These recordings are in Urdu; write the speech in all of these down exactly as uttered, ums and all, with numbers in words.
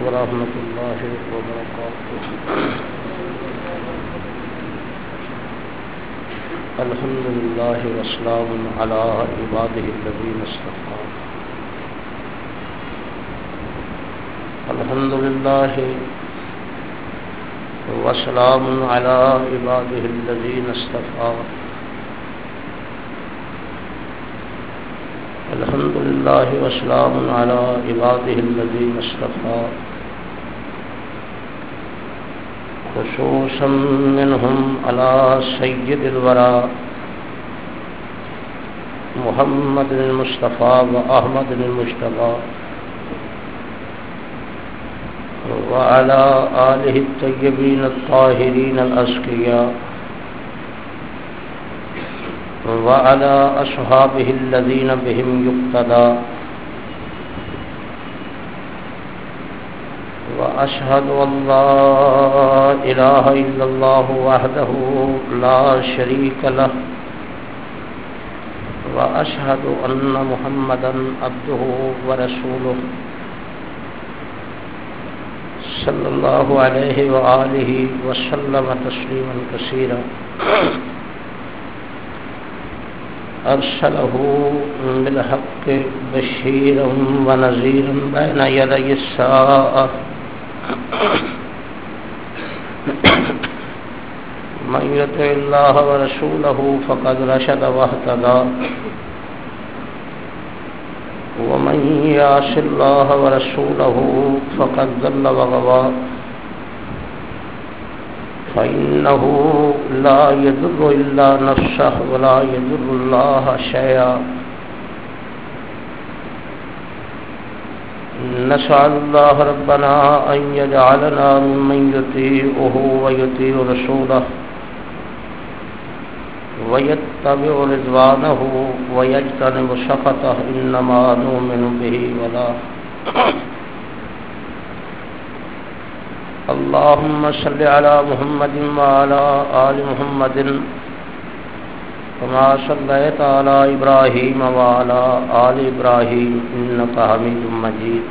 ورحمة الله وبركاته. الحمد لله وسلام على عباده الذين اصطفى. الحمد لله وسلام على عباده الذين اصطفى. الحمد لله وسلام على عباده الذين اصطفى، خصوصا منهم على سيد الورى محمد المصطفى وأحمد المجتبى وعلى آله الطيبين الطاهرين الأزكياء وعلى أصحابه الذين بهم يقتدى. وأشهد أن لا إله إلا الله وحده لا شريك له، وأشهد أن محمدا عبده ورسوله صلى الله عليه وآله وسلم تسليما كثيرا. أرسله بالحق بشيرا ونذيرا بين يدي الساعة. من يطع الله ورسوله فقد رشد واهتدى، ومن يعص الله ورسوله فقد ضل وغوى. فإنه لا يضر إلا نفسه ولا يضر الله شيئا. نسأل الله ربنا أن يجعلنا ممن يطيعه ويطيع رسوله ويتبع رضوانه ويجتنب سخطه، إنما نؤمن به ولا. اللهم صل على محمد وعلى آل محمد كما صليت على إبراهيم وعلى آل إبراهيم إنك حميد مجيد.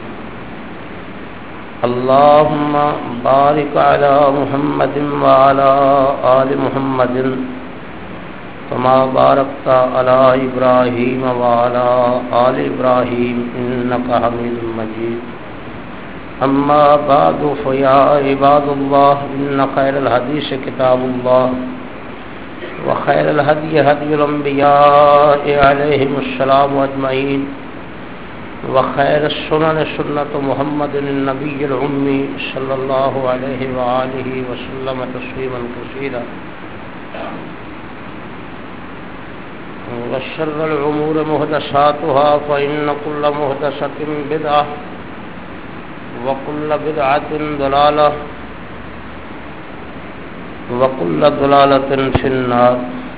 اللهم بارك على محمد وعلى آل محمد كما باركت على إبراهيم وعلى آل إبراهيم إنك حميد مجيد. أما بعد فيا عباد الله، إن خير الحديث كتاب الله، وخير الهدي هدي الأنبياء عليهم السلام أجمعين، وخير السنن سنة محمد النبي الأمي صلى الله عليه وآله وسلم تسليما كثيرا. وشر الأمور محدثاتها، فإن كل محدثة بدعة، وكل بدعة ضلالة، وكل ضلالة في النار.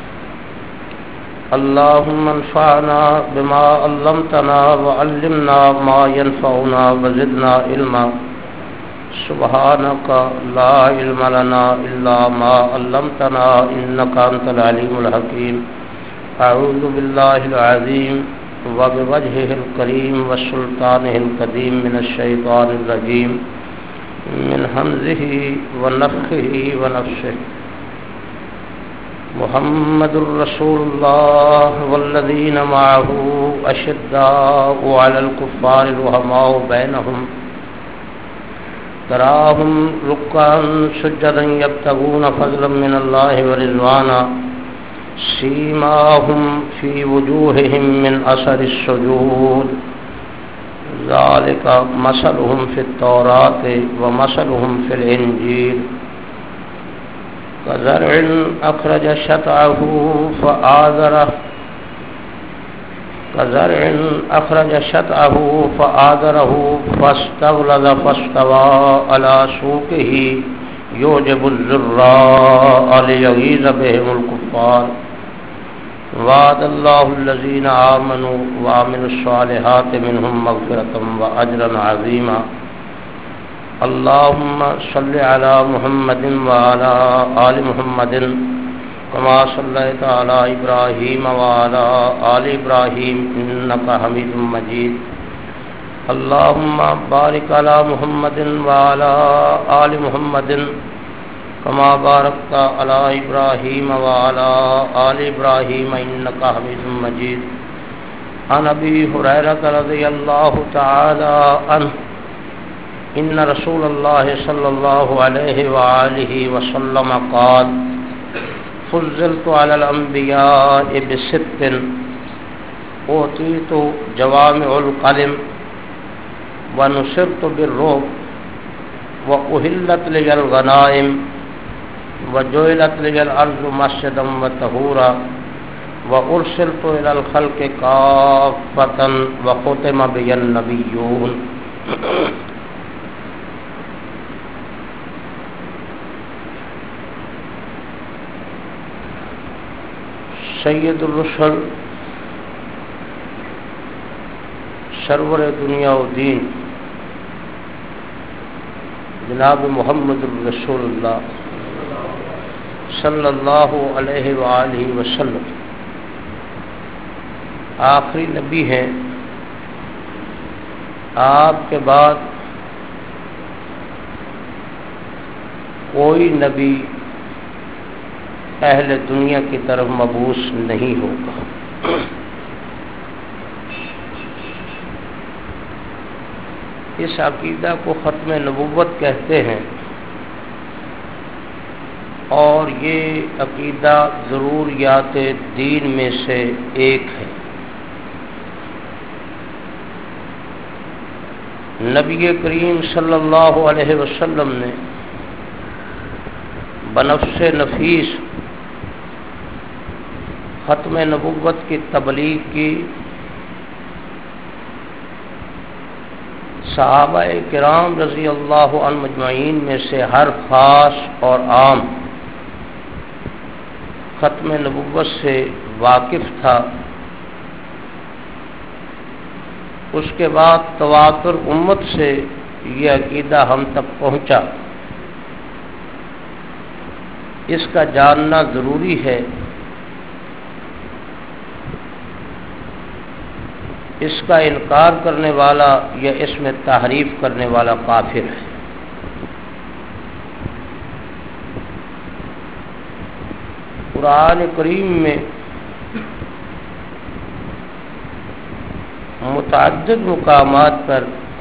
اللهم انفعنا بما علمتنا وعلمنا ما ينفعنا وزدنا علما. سبحانك لا علم لنا إلا ما علمتنا إنك أنت العليم الحكيم. أعوذ بالله العظيم وبوجهه الكريم وسلطانه القديم من الشيطان الرجيم، من همزه ونفخه ونفسه. محمد رسول الله والذين معه أشداء على الكفار رحماء بينهم، تراهم ركعا سجدا يبتغون فضلا من الله ورضوانا، سيماهم في وجوههم من أثر السجود، ذلك مثلهم في التوراة ومثلهم في الإنجيل. كزرع أخرج شطأه فآزره كزرع أخرج شطأه فآزره فاستغلظ فاستوى على سوقه يعجب الزراء ليغيظ بهم الكفار. وعد الله الذين آمنوا وعملوا الصالحات منهم مغفرة وأجرا عظيما. اللهم صل على محمد وعلى آل محمد كما صليت على إبراهيم وعلى آل إبراهيم إنك حميد مجيد. اللهم بارك على محمد وعلى آل محمد كما باركت على إبراهيم وعلى آل إبراهيم إنك حميد مجيد. عن أبي هريرة رضي الله تعالى عنه إن رسول الله صلى الله عليه وآله وسلم قال: فضلت على الأنبياء بست أوتيت جوامع الكلم ونصرت بالرعب وأحلت لي الغنائم وجعلت لي الأرض مسجدا وطهورا وأرسلت إلى الخلق كافة وختم بي النبيون. سید الرسل سرور دنیا و دین جناب محمد الرسول اللہ صلی اللہ علیہ وآلہ وسلم آخری نبی ہیں. آپ کے بعد کوئی نبی اہل دنیا کی طرف مبعوث نہیں ہوگا. اس عقیدہ کو ختم نبوت کہتے ہیں اور یہ عقیدہ ضروریات دین میں سے ایک ہے. نبی کریم صلی اللہ علیہ وسلم نے بنفس نفیس ختم نبوت کی تبلیغ کی. صحابہ کرام رضی اللہ عنہ مجمعین میں سے ہر خاص اور عام ختم نبوت سے واقف تھا. اس کے بعد تواتر امت سے یہ عقیدہ ہم تک پہنچا. اس کا جاننا ضروری ہے. اس کا انکار کرنے والا یا اس میں تحریف کرنے والا کافر ہے. قرآن کریم میں متعدد مقامات پر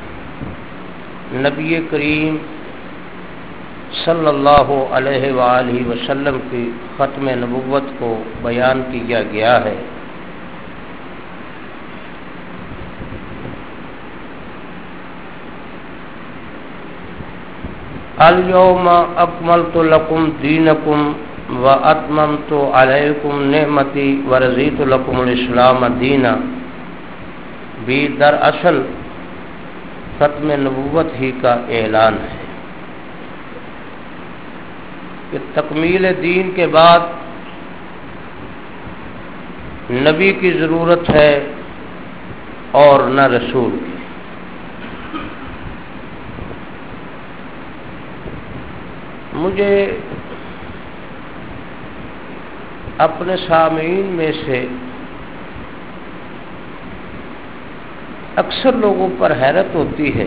نبی کریم صلی اللہ علیہ وآلہ وسلم کی ختم نبوت کو بیان کیا گیا ہے. الیوم اکملت لکم دینکم واتممت علیکم نعمتی ورضیت لکم الاسلام دینا بھی دراصل ختم نبوت ہی کا اعلان ہے کہ تکمیل دین کے بعد نبی کی ضرورت ہے اور نہ رسول کی. مجھے اپنے سامعین میں سے اکثر لوگوں پر حیرت ہوتی ہے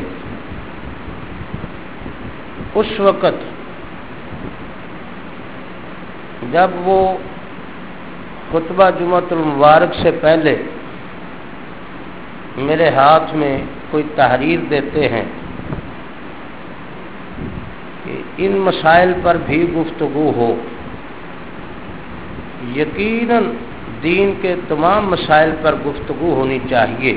اس وقت جب وہ خطبہ جمعۃ المبارک سے پہلے میرے ہاتھ میں کوئی تحریر دیتے ہیں کہ ان مسائل پر بھی گفتگو ہو. یقیناً دین کے تمام مسائل پر گفتگو ہونی چاہیے.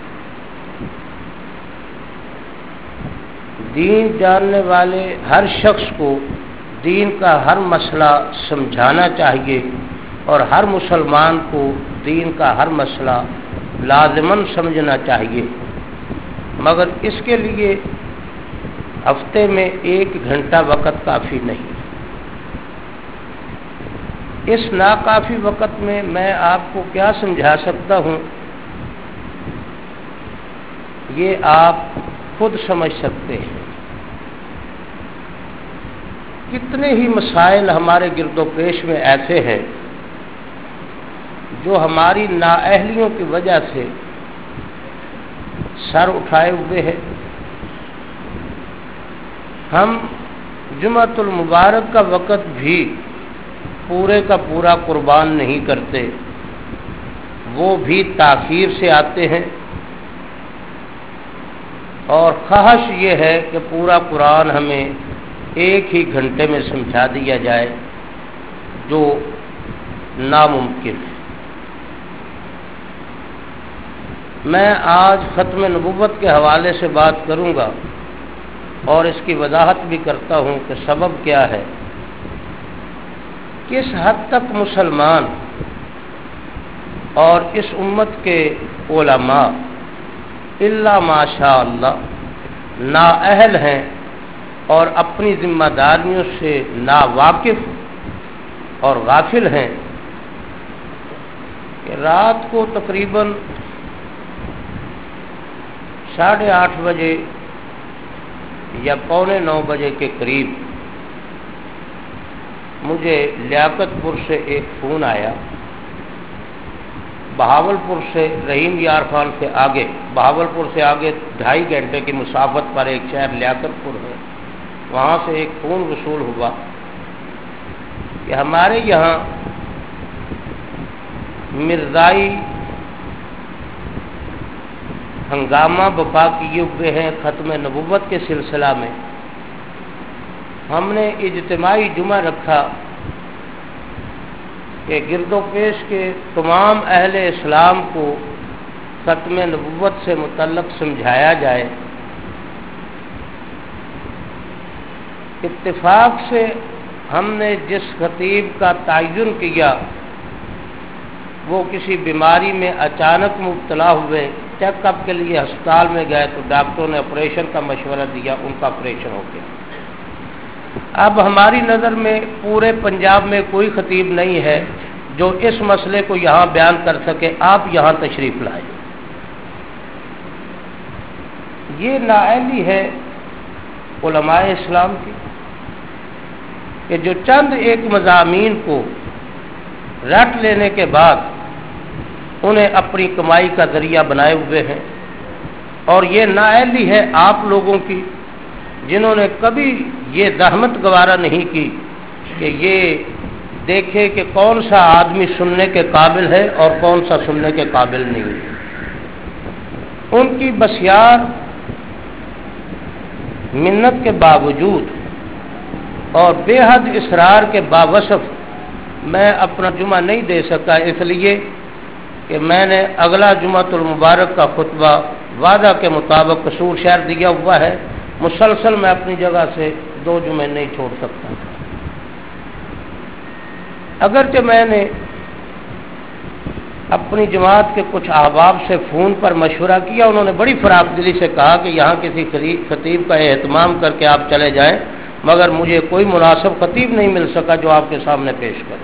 دین جاننے والے ہر شخص کو دین کا ہر مسئلہ سمجھانا چاہیے اور ہر مسلمان کو دین کا ہر مسئلہ لازماً سمجھنا چاہیے. مگر اس کے لیے ہفتے میں ایک گھنٹہ وقت کافی نہیں. اس ناکافی وقت میں میں آپ کو کیا سمجھا سکتا ہوں یہ آپ خود سمجھ سکتے ہیں. کتنے ہی مسائل ہمارے گرد و پیش میں ایسے ہیں جو ہماری نااہلیوں کی وجہ سے سر اٹھائے ہوئے ہیں. ہم جمعۃ المبارک کا وقت بھی پورے کا پورا قربان نہیں کرتے، وہ بھی تاخیر سے آتے ہیں، اور خواہش یہ ہے کہ پورا قرآن ہمیں ایک ہی گھنٹے میں سمجھا دیا جائے، جو ناممکن ہے. میں آج ختم نبوت کے حوالے سے بات کروں گا اور اس کی وضاحت بھی کرتا ہوں کہ سبب کیا ہے. کس حد تک مسلمان اور اس امت کے علماء الا ماشاء اللہ نااہل ہیں اور اپنی ذمہ داریوں سے ناواقف اور غافل ہیں کہ رات کو تقریباً ساڑھے آٹھ بجے یا پونے نو بجے کے قریب مجھے لیاقت پور سے ایک فون آیا. بہاول پور سے رحیم یار خان سے آگے، بہاول پور سے آگے ڈھائی گھنٹے کی مسافت پر ایک شہر لیاقت پور ہے، وہاں سے ایک فون وصول ہوا کہ ہمارے یہاں مرزائی ہنگامہ بپا کیے ہوئے ہیں ختم نبوت کے سلسلہ میں. ہم نے اجتماعی جمعہ رکھا کہ گرد و پیش کے تمام اہل اسلام کو ختم نبوت سے متعلق سمجھایا جائے. اتفاق سے ہم نے جس خطیب کا تعین کیا وہ کسی بیماری میں اچانک مبتلا ہوئے، چیک اپ کے لیے ہسپتال میں گئے تو ڈاکٹروں نے آپریشن کا مشورہ دیا، ان کا آپریشن ہو گیا. اب ہماری نظر میں پورے پنجاب میں کوئی خطیب نہیں ہے جو اس مسئلے کو یہاں بیان کر سکے. آپ یہاں تشریف لائیں. یہ نااہلی ہے علماء اسلام کی کہ جو چند ایک مضامین کو رٹ لینے کے بعد انہیں اپنی کمائی کا ذریعہ بنائے ہوئے ہیں، اور یہ نااہلی ہے آپ لوگوں کی جنہوں نے کبھی یہ زحمت گوارا نہیں کی کہ یہ دیکھے کہ کون سا آدمی سننے کے قابل ہے اور کون سا سننے کے قابل نہیں ہے. ان کی بسیار منت کے باوجود اور بے حد اصرار کے باوصف میں اپنا جمعہ نہیں دے سکا، اس لیے کہ میں نے اگلا جمعۃ المبارک کا خطبہ وعدہ کے مطابق قصور شہر دیا ہوا ہے. مسلسل میں اپنی جگہ سے دو جمعے نہیں چھوڑ سکتا. اگرچہ میں نے اپنی جماعت کے کچھ احباب سے فون پر مشورہ کیا، انہوں نے بڑی فراخ دلی سے کہا کہ یہاں کسی خطیب کا اہتمام کر کے آپ چلے جائیں، مگر مجھے کوئی مناسب خطیب نہیں مل سکا جو آپ کے سامنے پیش کرے.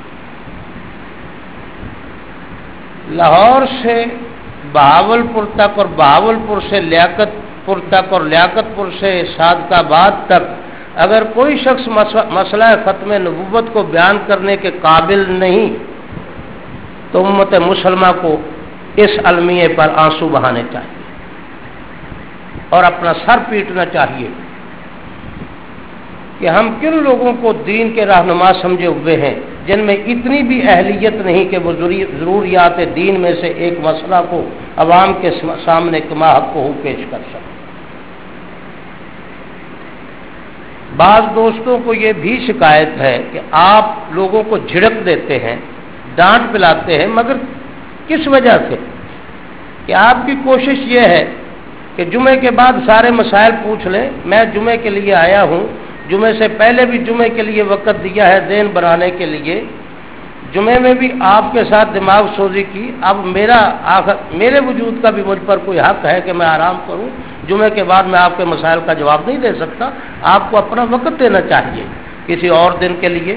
لاہور سے بہاول پور تک اور بہاول پور سے لیاقت پور تک اور لیاقت پور سے صادق آباد تک اگر کوئی شخص مسئلہ ختم نبوت کو بیان کرنے کے قابل نہیں تو امت مسلمہ کو اس المیے پر آنسو بہانے چاہیے اور اپنا سر پیٹنا چاہیے کہ ہم کن لوگوں کو دین کے رہنما سمجھے ہوئے ہیں جن میں اتنی بھی اہلیت نہیں کہ وہ ضروریات دین میں سے ایک مسئلہ کو عوام کے سامنے کما حق کو پیش کر سکیں. بعض دوستوں کو یہ بھی شکایت ہے کہ آپ لوگوں کو جھڑک دیتے ہیں، ڈانٹ پلاتے ہیں، مگر کس وجہ سے؟ کہ آپ کی کوشش یہ ہے کہ جمعے کے بعد سارے مسائل پوچھ لیں. میں جمعے کے لیے آیا ہوں، جمعے سے پہلے بھی جمعے کے لیے وقت دیا ہے ذہن بنانے کے لیے، جمعے میں بھی آپ کے ساتھ دماغ سوزی کی. اب میرا آخر میرے وجود کا بھی مجھ پر کوئی حق ہے کہ میں آرام کروں. جمعے کے بعد میں آپ کے مسائل کا جواب نہیں دے سکتا. آپ کو اپنا وقت دینا چاہیے کسی اور دن کے لیے.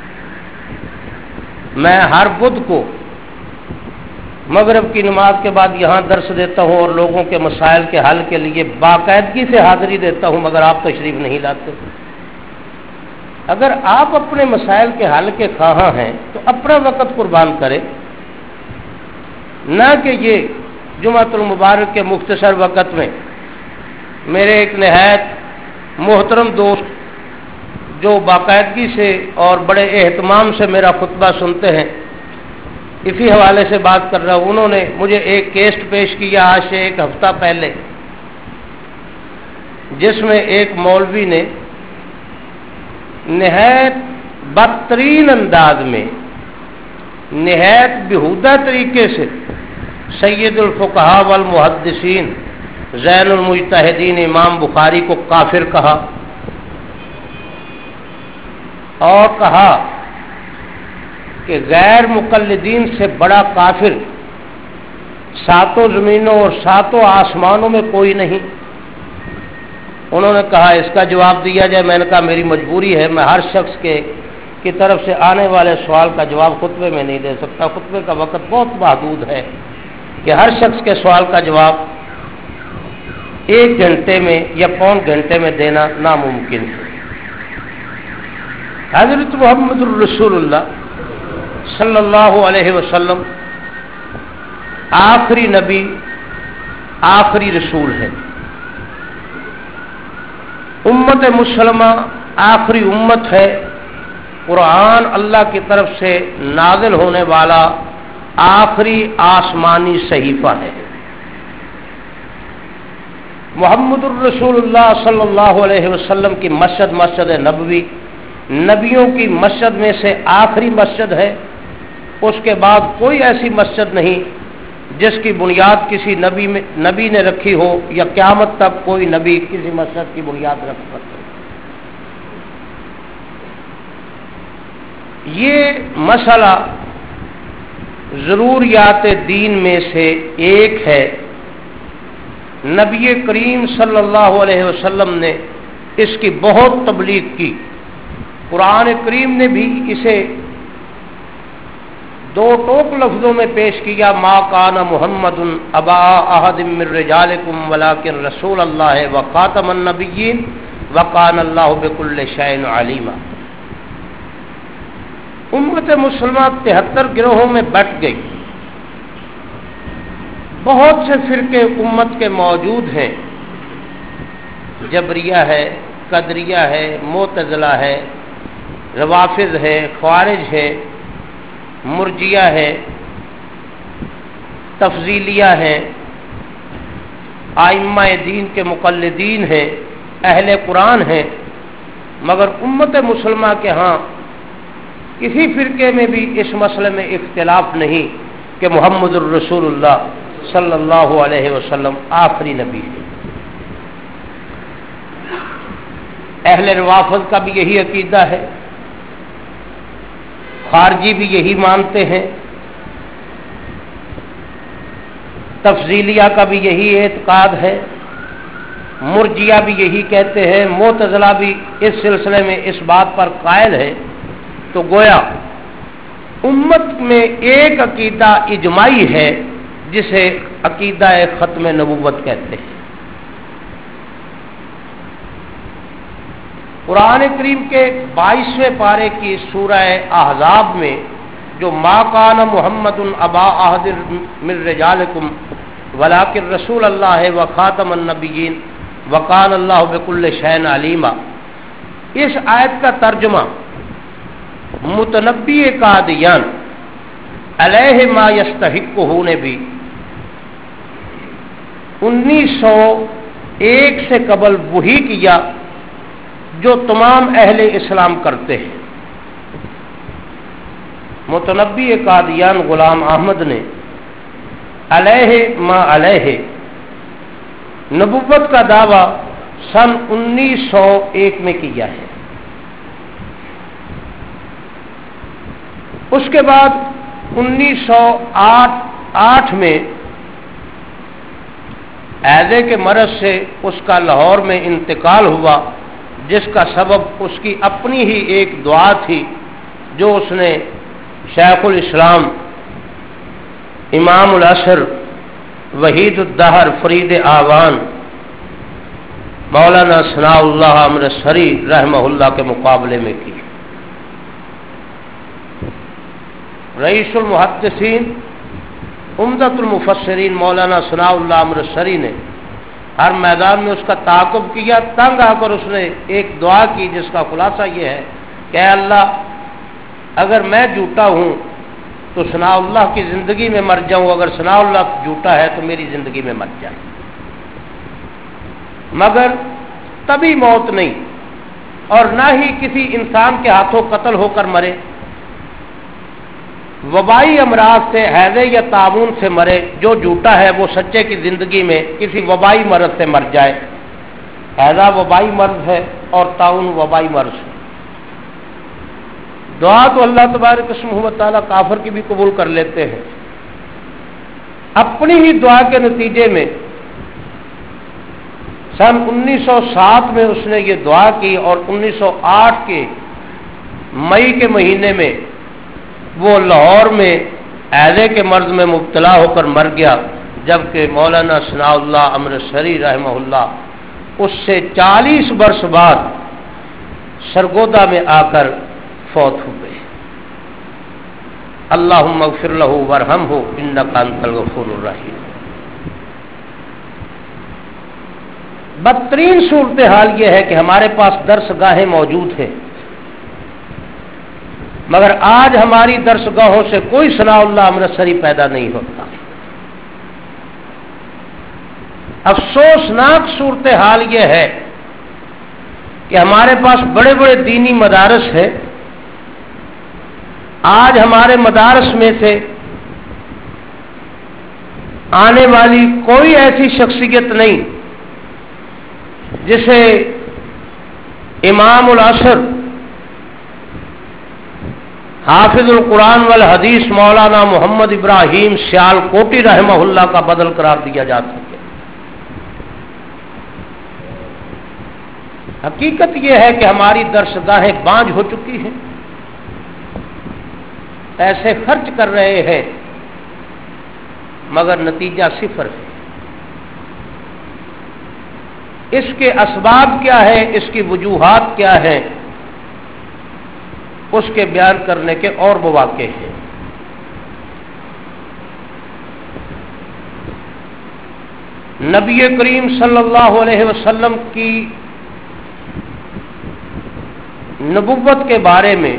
میں ہر بدھ کو مغرب کی نماز کے بعد یہاں درس دیتا ہوں اور لوگوں کے مسائل کے حل کے لیے باقاعدگی سے حاضری دیتا ہوں، مگر آپ تشریف نہیں لاتے. اگر آپ اپنے مسائل کے حل کے خواہاں ہیں تو اپنا وقت قربان کریں، نہ کہ یہ جمعۃ المبارک کے مختصر وقت میں میرے ایک نہایت محترم دوست جو باقاعدگی سے اور بڑے اہتمام سے میرا خطبہ سنتے ہیں، اسی حوالے سے بات کر رہا ہوں، انہوں نے مجھے ایک کیسٹ پیش کیا آج سے ایک ہفتہ پہلے، جس میں ایک مولوی نے نہایت بدترین انداز میں، نہایت بیہودہ طریقے سے سید الفقہاء والمحدثین زین المجتہدین امام بخاری کو کافر کہا، اور کہا کہ غیر مقلدین سے بڑا کافر ساتوں زمینوں اور ساتوں آسمانوں میں کوئی نہیں۔ انہوں نے کہا اس کا جواب دیا جائے، میں نے کہا میری مجبوری ہے، میں ہر شخص کے کی طرف سے آنے والے سوال کا جواب خطبے میں نہیں دے سکتا، خطبے کا وقت بہت محدود ہے کہ ہر شخص کے سوال کا جواب ایک گھنٹے میں یا پون گھنٹے میں دینا ناممکن ہے۔ حضرت محمد الرسول اللہ صلی اللہ علیہ وسلم آخری نبی، آخری رسول ہے، امت مسلمہ آخری امت ہے، قرآن اللہ کی طرف سے نازل ہونے والا آخری آسمانی صحیفہ ہے۔ محمد الرسول اللہ صلی اللہ علیہ وسلم کی مسجد مسجد نبوی نبیوں کی مسجد میں سے آخری مسجد ہے، اس کے بعد کوئی ایسی مسجد نہیں جس کی بنیاد کسی نبی میں نبی نے رکھی ہو یا قیامت تک کوئی نبی کسی مسجد کی بنیاد رکھ سکتے۔ یہ مسئلہ ضروریات دین میں سے ایک ہے، نبی کریم صلی اللہ علیہ وسلم نے اس کی بہت تبلیغ کی، قرآن کریم نے بھی اسے دو ٹوک لفظوں میں پیش کیا، ما کان محمد ابا احد من رجالکم ولکن رسول اللہ وخاتم النبیین وکان اللہ بکل شیء علیما۔ امت مسلمہ تہتر گروہوں میں بٹ گئی، بہت سے فرقے امت کے موجود ہیں، جبریہ ہے، قدریہ ہے، معتزلہ ہے، روافض ہے، خوارج ہے، مرجیہ ہے، تفضیلیہ ہے، ائمہ دین کے مقلدین ہیں، اہل قرآن ہیں، مگر امت مسلمہ کے ہاں کسی فرقے میں بھی اس مسئلے میں اختلاف نہیں کہ محمد الرسول اللہ صلی اللہ علیہ وسلم آخری نبی ہے۔ اہل روافض کا بھی یہی عقیدہ ہے، خارجی بھی یہی مانتے ہیں، تفضیلیہ کا بھی یہی اعتقاد ہے، مرجیہ بھی یہی کہتے ہیں، معتزلہ بھی اس سلسلے میں اس بات پر قائل ہے۔ تو گویا امت میں ایک عقیدہ اجماعی ہے جسے عقیدہ ختم نبوت کہتے ہیں۔ قرآن کریم کے بائیسویں پارے کی سورہ احزاب میں جو ما کان محمد ابا احد من رجالکم ولکن رسول اللہ وخاتم النبیین وکان اللہ بکل شیء علیما، اس آیت کا ترجمہ متنبی قادیان علیہ ما یستحقہ نے بھی انیس سو ایک سے قبل وہی کیا جو تمام اہل اسلام کرتے ہیں۔ متنبی قادیان غلام احمد نے علیہ ما علیہ نبوت کا دعویٰ سن انیس سو ایک میں کیا ہے۔ اس کے بعد انیس سو آٹھ آٹھ میں ایدے کے مرض سے اس کا لاہور میں انتقال ہوا، جس کا سبب اس کی اپنی ہی ایک دعا تھی جو اس نے شیخ الاسلام امام العصر وحید الدہر فرید آوان مولانا ثناء اللہ امرتسری رحمہ اللہ کے مقابلے میں کی۔ رئیس المحدثین عمدۃ المفسرین مولانا ثناء اللہ امرتسری نے ہر میدان میں اس کا تعاقب کیا، تنگ آ کر اس نے ایک دعا کی جس کا خلاصہ یہ ہے کہ اے اللہ اگر میں جھوٹا ہوں تو ثناء اللہ کی زندگی میں مر جاؤں، اگر ثناء اللہ جھوٹا ہے تو میری زندگی میں مر جائے، مگر تبھی موت نہیں اور نہ ہی کسی انسان کے ہاتھوں قتل ہو کر مرے، وبائی امراض سے حیضے یا طاعون سے مرے، جو جھوٹا ہے وہ سچے کی زندگی میں کسی وبائی مرض سے مر جائے، حیضہ وبائی مرض ہے اور طاعون وبائی مرض ہے۔ دعا تو اللہ تبارک اسمہ و تعالیٰ کافر کی بھی قبول کر لیتے ہیں۔ اپنی ہی دعا کے نتیجے میں سن انیس سو سات میں اس نے یہ دعا کی اور انیس سو آٹھ کے مئی کے مہینے میں وہ لاہور میں حیضے کے مرض میں مبتلا ہو کر مر گیا، جبکہ مولانا ثناء اللہ امرتسری رحمہ اللہ اس سے چالیس برس بعد سرگودا میں آ کر فوت ہوئے۔ اللہم اغفر لہ وارحمہ انک انت الغفور الرحیم۔ بدترین صورتحال یہ ہے کہ ہمارے پاس درس گاہیں موجود ہیں، مگر آج ہماری درس گاہوں سے کوئی ثناء اللہ امرتسری پیدا نہیں ہوتا۔ افسوسناک صورتحال یہ ہے کہ ہمارے پاس بڑے بڑے دینی مدارس ہیں، آج ہمارے مدارس میں سے آنے والی کوئی ایسی شخصیت نہیں جسے امام العصر حافظ القرآن والحدیث مولانا محمد ابراہیم سیال کوٹی رحمہ اللہ کا بدل قرار دیا جا سکے۔ حقیقت یہ ہے کہ ہماری درس گاہیں بانجھ ہو چکی ہیں، پیسے خرچ کر رہے ہیں مگر نتیجہ صفر ہے۔ اس کے اسباب کیا ہے، اس کی وجوہات کیا ہیں، اس کے بیان کرنے کے اور مواقع ہیں۔ نبی کریم صلی اللہ علیہ وسلم کی نبوت کے بارے میں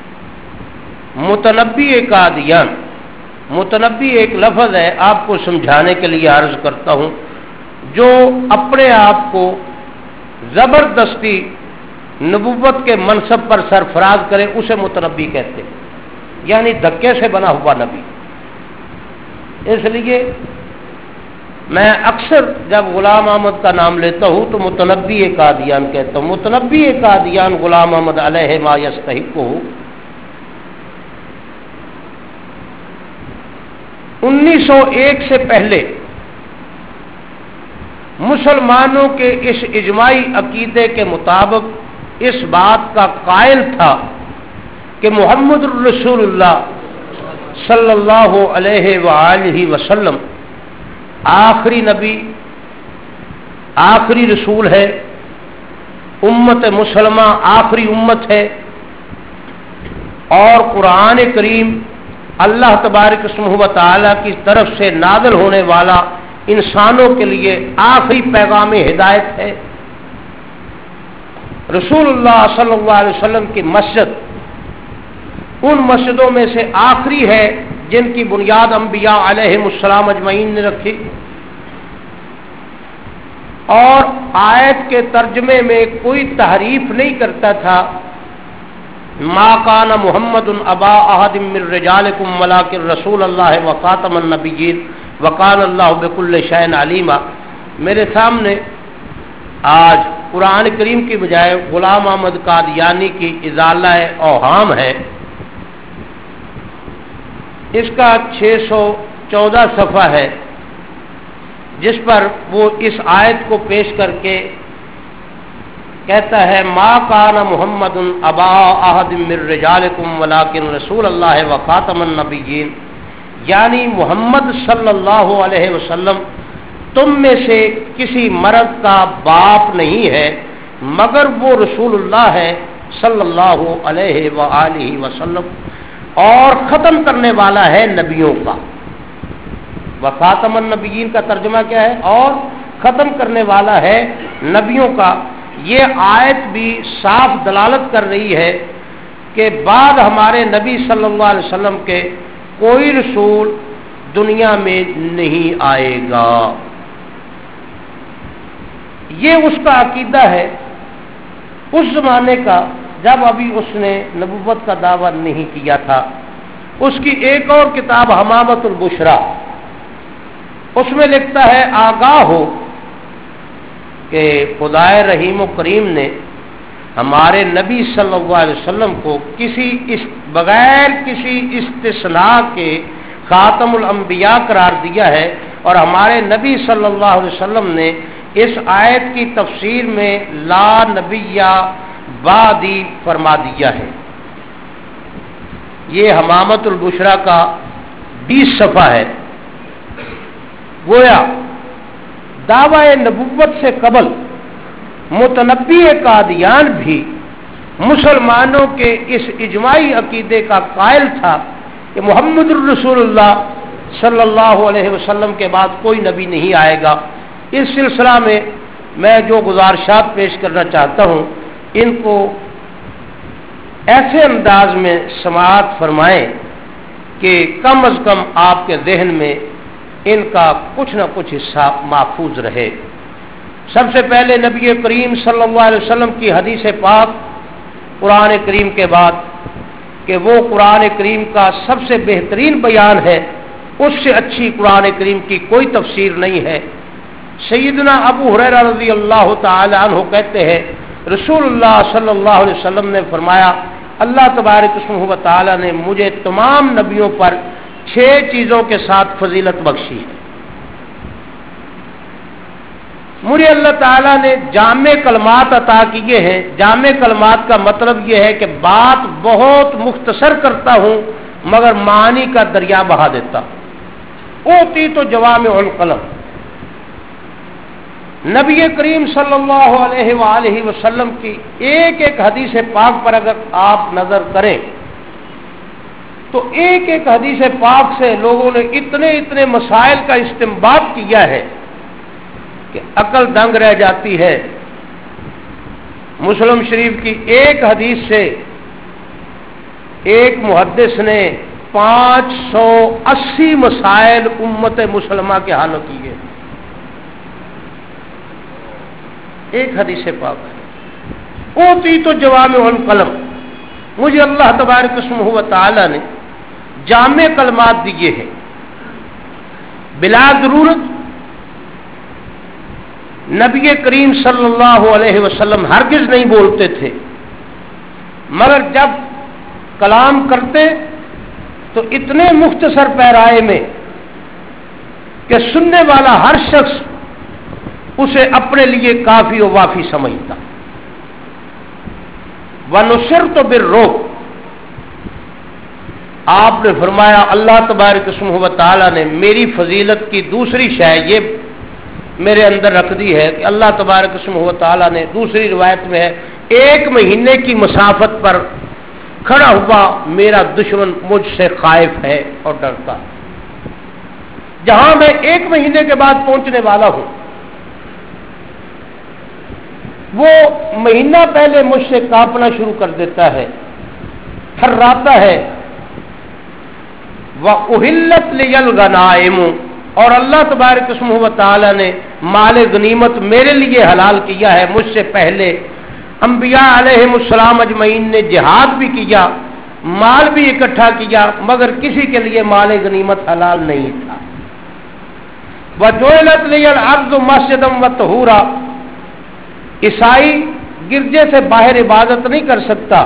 متنبی قادیان، متنبی ایک لفظ ہے، آپ کو سمجھانے کے لیے عرض کرتا ہوں، جو اپنے آپ کو زبردستی نبوت کے منصب پر سرفراز کرے اسے متنبی کہتے ہیں، یعنی دھکے سے بنا ہوا نبی۔ اس لیے میں اکثر جب غلام احمد کا نام لیتا ہوں تو متنبی قادیان کہتا ہوں۔ متنبی قادیان غلام احمد علیہ ما یستحقہ انیس سو ایک سے پہلے مسلمانوں کے اس اجماعی عقیدے کے مطابق اس بات کا قائل تھا کہ محمد الرسول اللہ صلی اللہ علیہ وآلہ وسلم آخری نبی، آخری رسول ہے، امت مسلمہ آخری امت ہے، اور قرآن کریم اللہ تبارک اسمہ و تعالی کی طرف سے نازل ہونے والا انسانوں کے لیے آخری پیغام ہدایت ہے۔ رسول اللہ صلی اللہ علیہ وسلم کی مسجد ان مسجدوں میں سے آخری ہے جن کی بنیاد انبیاء علیہ السلام اجمعین نے رکھی، اور آیت کے ترجمے میں کوئی تحریف نہیں کرتا تھا۔ ما کان محمد ابا احد من رجالکم ولکن رسول اللہ وخاتم النبیین وکان اللہ بکل شیء علیما۔ میرے سامنے آج قرآن کریم کی بجائے غلام احمد قادیانی کی ازالہ اوہام ہے، اس کا چھ سو چودہ صفحہ ہے، جس پر وہ اس آیت کو پیش کر کے کہتا ہے ما کان محمد ابا احد من رجالکم ولکن رسول اللہ وخاتم النبیین، یعنی محمد صلی اللہ علیہ وسلم تم میں سے کسی مرد کا باپ نہیں ہے مگر وہ رسول اللہ ہے صلی اللہ علیہ وآلہ وسلم، اور ختم کرنے والا ہے نبیوں کا۔ वखातम नबीयीन का तर्जुमा क्या है? और ख़त्म करने वाला है नबियों का। ये आयत भी साफ दलालत कर रही है कि बाद हमारे नबी सल्लल्लाहु अलैहि वसल्लम के कोई रसूल दुनिया में नहीं आएगा। ये उसका अकीदा है उस जमाने का जब अभी उसने नबुव्वत का दावा नहीं किया था। उसकी एक और किताब हमामतुल बुशरा, उसमें लिखता है आगाह हो कि खुदाए रहीम व करीम ने हमारे नबी सल्लल्लाहु अलैहि वसल्लम को किसी इस बगैर किसी इस्तिस्ना के खातमुल अंबिया करार दिया है, और हमारे नबी सल्लल्लाहु अलैहि वसल्लम ने इस आयत की तफसीर में ला नबिया बादी फरमा दिया है। ये हमामतुल बुशरा का बीस सफ़ा है। गोया दावा-ए नबुव्वत से कबल मुतनब्बी कादियान भी मुसलमानों के इस इजमाई अकीदे का कायल था कि मुहम्मदुर रसूलुल्लाह सल्लल्लाहु अलैहि वसल्लम के बाद कोई नबी नहीं आएगा। इस सिलसिला में मैं जो गुजारिशात पेश करना चाहता हूँ, इनको ऐसे अंदाज में समाअत फरमाएं कि कम अज़ कम आपके जहन में इनका कुछ न कुछ हिस्सा महफूज रहे। सबसे पहले नबी करीम सल्लल्लाहु अलैहि वसल्लम की हदीस पाक कुरान करीम के बाद कि वो कुरान करीम का सबसे बेहतरीन बयान है, उससे अच्छी कुरान करीम की कोई तफसीर नहीं है। सैयदना अबू हुरैरा रज़ी अल्लाह तआला अन्हु कहते हैं रसूलुल्लाह सल्लल्लाहु अलैहि वसल्लम ने फरमाया, अल्लाह तबारक व तआला ने मुझे तमाम नबियों पर छह चीज़ों के साथ फजीलत बख्शी है। मुझे अल्लाह ताला ने जामे कलमात अता किए हैं। जामे कलमात का मतलब यह है कि बात बहुत मुख्तसर करता हूँ मगर मानी का दरिया बहा देता हूँ। ओती तो जवामिउल कलम। नबी करीम सल्लल्लाहु अलैहि वसल्लम की एक एक हदीस पाक पर अगर आप नजर करें तो एक एक हदीस पाक से लोगों ने इतने इतने मसाइल का इस्तिंबात किया है कि अकल दंग रह जाती है। मुस्लिम शरीफ की एक हदीस से एक मुहद्दिस ने पाँच सौ अस्सी मसाइल उम्मत मुसलमा के हल किए। एक हदीस पाक है। ओती तो जवामिउल कलम। मुझे अल्लाह तबारक व तआला ने जामे कलमात दिए हैं। बिला जरूरत नबी करीम सल्लल्लाहु अलैहि वसल्लम हरगिज नहीं बोलते थे, मगर जब कलाम करते तो इतने मुख्तसर पैराए में कि सुनने वाला हर शख्स उसे अपने लिए काफी व वाफी समझता। वनुसिरतु बिर्रुब। आपने फरमाया अल्लाह तबारक व तआला ने मेरी फजीलत की दूसरी शय ये मेरे अंदर रख दी है कि अल्लाह तबारक व तआला ने दूसरी रिवायत में है, एक महीने की मसाफत पर खड़ा हुआ मेरा दुश्मन मुझसे खाइफ है और डरता है। जहां मैं एक महीने के बाद पहुंचने वाला हूं, वो महीना पहले मुझसे कांपना शुरू कर देता है, थर्राता है। व उहिल्लत लियल गनाइम। और अल्लाह तबारक व तआला ने माल गनीमत मेरे लिए हलाल किया है। मुझसे पहले अंबिया अलैहिमुस्सलाम अजमईन ने जिहाद भी किया, माल भी इकट्ठा किया, मगर किसी के लिए माल गनीमत हलाल नहीं था। व जुइलत लियल अर्ज़ मस्जिदम व तहूरा। ईसाई गिरजे से बाहर इबादत नहीं कर सकता,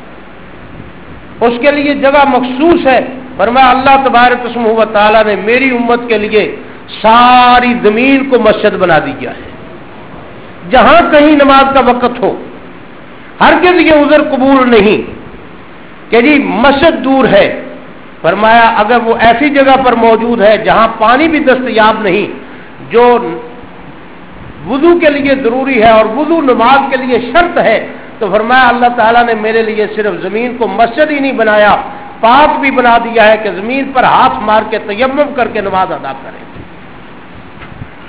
उसके लिए जगह मखसूस है। फरमाया अल्लाह तबारक व तआला ने मेरी उम्मत के लिए सारी जमीन को मस्जिद बना दिया है। जहां कहीं नमाज का वक़्त हो, हरगिज़ ये उज़र कबूल नहीं कि जी मस्जिद दूर है। फरमाया अगर वो ऐसी जगह पर मौजूद है जहां पानी भी दस्तयाब नहीं, जो वुजू के लिए जरूरी है और वुजू नमाज के लिए शर्त है, तो फरमाया अल्लाह ताला ने मेरे लिए सिर्फ जमीन को मस्जिद ही नहीं बनाया, पाक भी बना दिया है कि जमीन पर हाथ मार के तयम्मुम करके नमाज अदा करें।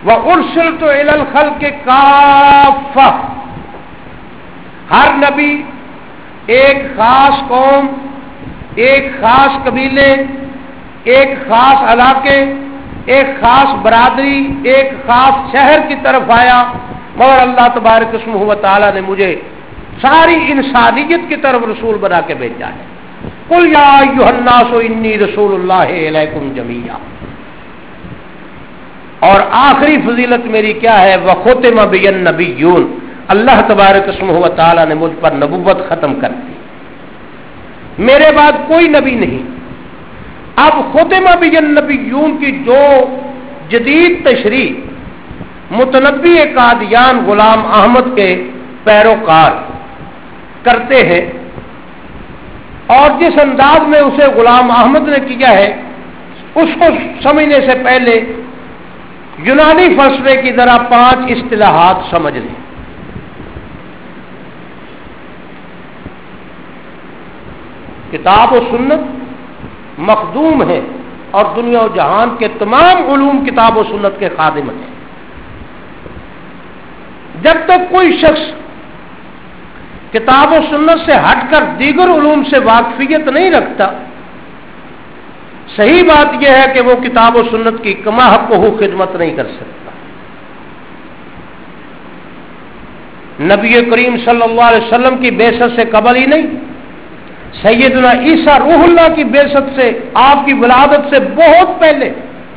وَأُرْسِلْتُ إِلَى الْخَلْقِ كَافَّةً، ہر نبی ایک خاص قوم، ایک خاص قبیلے، ایک خاص علاقے، ایک خاص برادری، ایک خاص شہر کی طرف آیا، مگر اللہ تبارک اسمہ و تعالی نے مجھے ساری انسانیت کی طرف رسول بنا کے بھیجا ہے۔ قل یا ایھا الناس انی رسول اللہ الیکم جمیعا۔ اور آخری فضیلت میری کیا ہے؟ وختم بی النبیون، اللہ تبارک اسمہ و تعالی نے مجھ پر نبوت ختم کر دی، میرے بعد کوئی نبی نہیں۔ اب ختم بی النبیون کی جو جدید تشریح متنبی قادیان غلام احمد کے پیروکار کرتے ہیں، اور جس انداز میں اسے غلام احمد نے کیا ہے اس کو سمجھنے سے پہلے یونانی فلسفے کی ذرا پانچ اصطلاحات سمجھ لیں۔ کتاب و سنت مخدوم ہے اور دنیا و جہان کے تمام علوم کتاب و سنت کے خادم ہیں۔ جب تک کوئی شخص کتاب و سنت سے ہٹ کر دیگر علوم سے واقفیت نہیں رکھتا، صحیح بات یہ ہے کہ وہ کتاب و سنت کی کما حق ہو خدمت نہیں کر سکتا۔ نبی کریم صلی اللہ علیہ وسلم کی بعثت سے قبل ہی نہیں، سیدنا عیسیٰ روح اللہ کی بعثت سے، آپ کی ولادت سے بہت پہلے،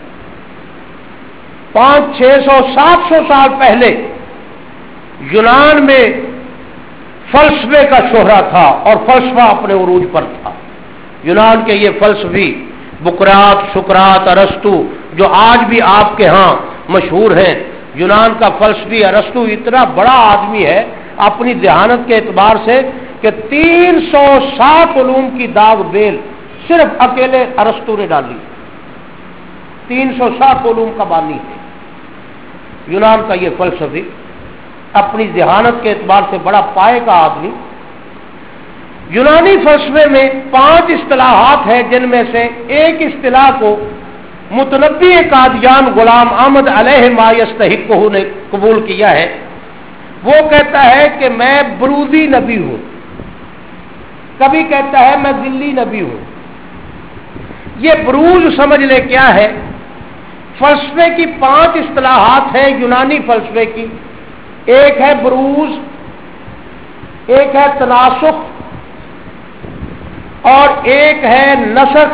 پانچ چھ سو سات سو سال پہلے یونان میں فلسفے کا شہرا تھا اور فلسفہ اپنے عروج پر تھا۔ یونان کے یہ فلسفی بقراط، سقراط، ارسطو جو آج بھی آپ کے ہاں مشہور ہیں، یونان کا فلسفی ارسطو اتنا بڑا آدمی ہے اپنی ذہانت کے اعتبار سے کہ تین سو سات علوم کی داغ بیل صرف اکیلے ارسطو نے ڈالی۔ تین سو سات علوم کا بانی ہے یونان کا یہ فلسفی، اپنی ذہانت کے اعتبار سے بڑا پائے کا آدمی۔ یونانی فلسفے میں پانچ اصطلاحات ہیں، جن میں سے ایک اصطلاح کو متنبی قادیان غلام احمد علیہ ما یستحقہ نے قبول کیا ہے۔ وہ کہتا ہے کہ میں برودی نبی ہوں، کبھی کہتا ہے میں دلی نبی ہوں۔ یہ بروز سمجھ لے کیا ہے؟ فلسفے کی پانچ اصطلاحات ہیں یونانی فلسفے کی، ایک ہے بروز، ایک ہے تناسخ، اور ایک ہے نسخ،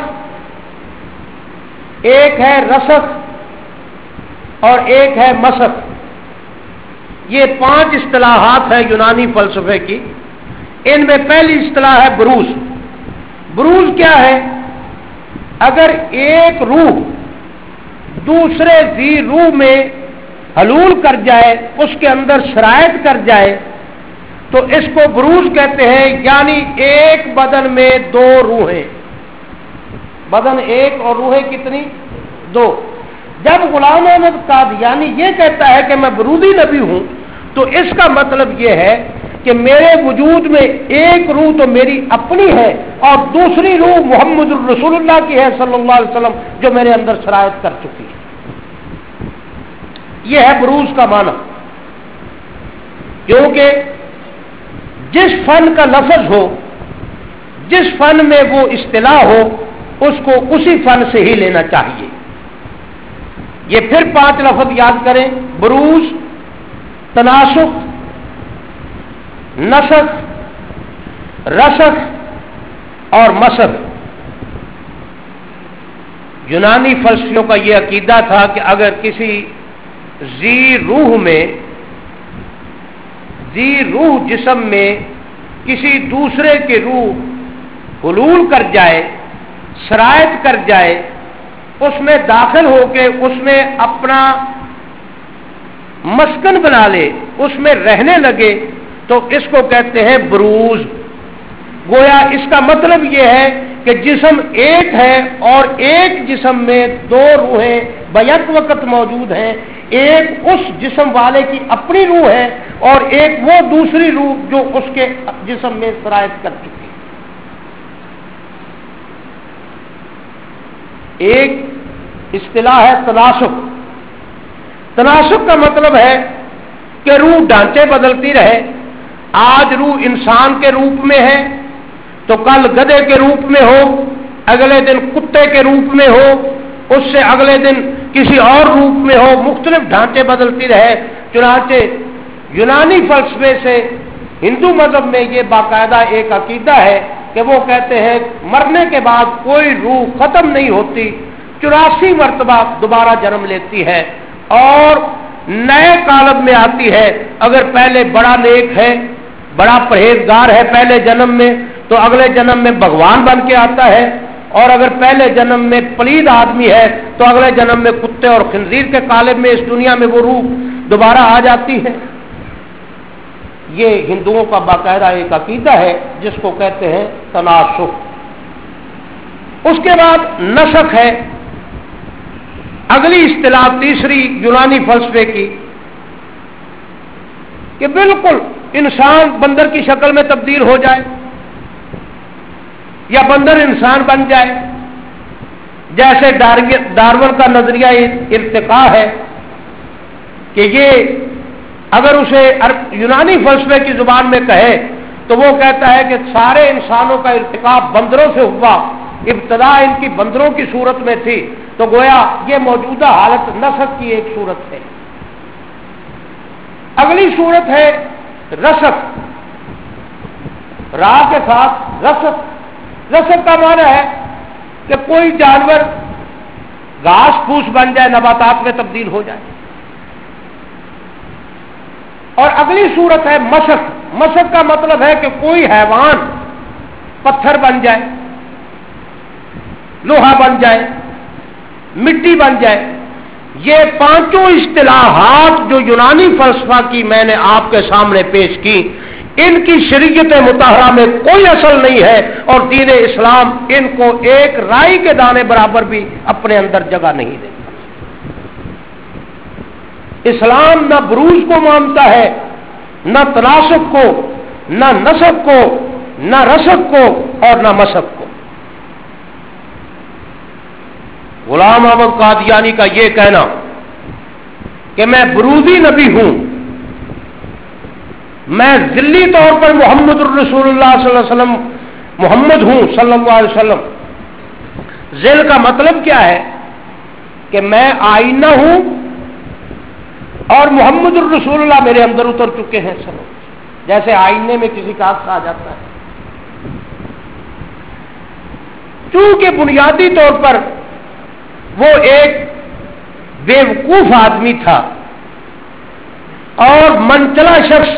ایک ہے رسخ، اور ایک ہے مسخ۔ یہ پانچ اصطلاحات ہیں یونانی فلسفے کی۔ ان میں پہلی اصطلاح ہے بروز۔ بروز کیا ہے؟ اگر ایک روح دوسرے ذی روح میں حلول کر جائے، اس کے اندر شرائط کر جائے، تو اس کو بروز کہتے ہیں، یعنی ایک بدن میں دو روحیں، بدن ایک اور روحیں کتنی؟ دو۔ جب غلام احمد قادیانی یہ کہتا ہے کہ میں برودی نبی ہوں، تو اس کا مطلب یہ ہے کہ میرے وجود میں ایک روح تو میری اپنی ہے اور دوسری روح محمد الرسول اللہ کی ہے صلی اللہ علیہ وسلم، جو میرے اندر شرائط کر چکی ہے۔ یہ ہے بروز کا معنی۔ کیونکہ جس فن کا لفظ ہو، جس فن میں وہ اصطلاح ہو، اس کو اسی فن سے ہی لینا چاہیے۔ یہ پھر پانچ لفظ یاد کریں: بروز، تناسخ، نسخ، رسخ اور مسخ۔ یونانی فلسفیوں کا یہ عقیدہ تھا کہ اگر کسی ذی روح میں، ذی روح جسم میں کسی دوسرے کی روح حلول کر جائے، شرائط کر جائے، اس میں داخل ہو کے اس میں اپنا مسکن بنا لے، اس میں رہنے لگے، تو اس کو کہتے ہیں بروز۔ گویا اس کا مطلب یہ ہے کہ جسم ایک ہے اور ایک جسم میں دو روحیں بیک وقت موجود ہیں، ایک اس جسم والے کی اپنی روح ہے اور ایک وہ دوسری روح جو اس کے جسم میں شرائط کر چکی ہے۔ ایک اصطلاح ہے تناسخ۔ तनासुक का मतलब है कि रूह ढांचे बदलती रहे। आज रूह इंसान के रूप में है तो कल गधे के रूप में हो, अगले दिन कुत्ते के रूप में हो, उससे अगले दिन किसी और रूप में हो, मुख्तलिफ ढांचे बदलती रहे। चुनांचे यूनानी फलसफे से हिंदू मजहब में ये बाकायदा एक अकीदा है कि वो कहते हैं मरने के बाद कोई रूह खत्म नहीं होती, चौरासी मरतबा दोबारा जन्म लेती है और नए कालब में आती है। अगर पहले बड़ा नेक है, बड़ा परहेजगार है पहले जन्म में, तो अगले जन्म में भगवान बन के आता है, और अगर पहले जन्म में पलीद आदमी है तो अगले जन्म में कुत्ते और खंजीर के कालब में इस दुनिया में वो रूह दोबारा आ जाती है। ये हिंदुओं का बाकायदा एक अकीदा है जिसको कहते हैं तनासुख। उसके बाद नसख है, अगली इस्तिलाह तीसरी यूनानी फलसफे की, कि बिल्कुल इंसान बंदर की शक्ल में तब्दील हो जाए या बंदर इंसान बन जाए। जैसे डार्विन का नजरिया इर्तिका है कि ये अगर उसे यूनानी फलसफे की जुबान में कहे तो वो कहता है कि सारे इंसानों का इर्तिकाब बंदरों से हुआ, इब्तदा इनकी बंदरों की सूरत में थी, तो गोया ये मौजूदा हालत नसख की एक सूरत है। अगली सूरत है रसक, राह के साथ रसक। रसक का माना है कि कोई जानवर घास फूस बन जाए, नबातात में तब्दील हो जाए। और अगली सूरत है मशक। मशक का मतलब है कि कोई हैवान पत्थर बन जाए, लोहा बन जाए, मिट्टी बन जाए। ये पांचों इस्तिलाहात जो यूनानी फलसफा की मैंने आपके सामने पेश की, इनकी शरीयत मुताहरा में कोई असल नहीं है और दीन इस्लाम इनको एक राई के दाने बराबर भी अपने अंदर जगह नहीं देता। इस्लाम न बुरूज को मानता है, न तनासुक को, न नसब को, न रसक को और न मसक को। गुलाम अहमद कादियानी का यह कहना कि मैं बुरूजी नबी हूं, मैं जिल्ली तौर पर मोहम्मद रसूलुल्लाह सल्लल्लाहु अलैहि वसल्लम मोहम्मद हूं सल्लल्लाहु अलैहि वसल्लम। जिल का मतलब क्या है कि मैं आईना हूं और मोहम्मद रसूलुल्लाह मेरे अंदर उतर चुके हैं। सब जैसे आईने में किसी का अक्स आ जाता है। चूंकि बुनियादी तौर पर वो एक बेवकूफ आदमी था और मनचला शख्स,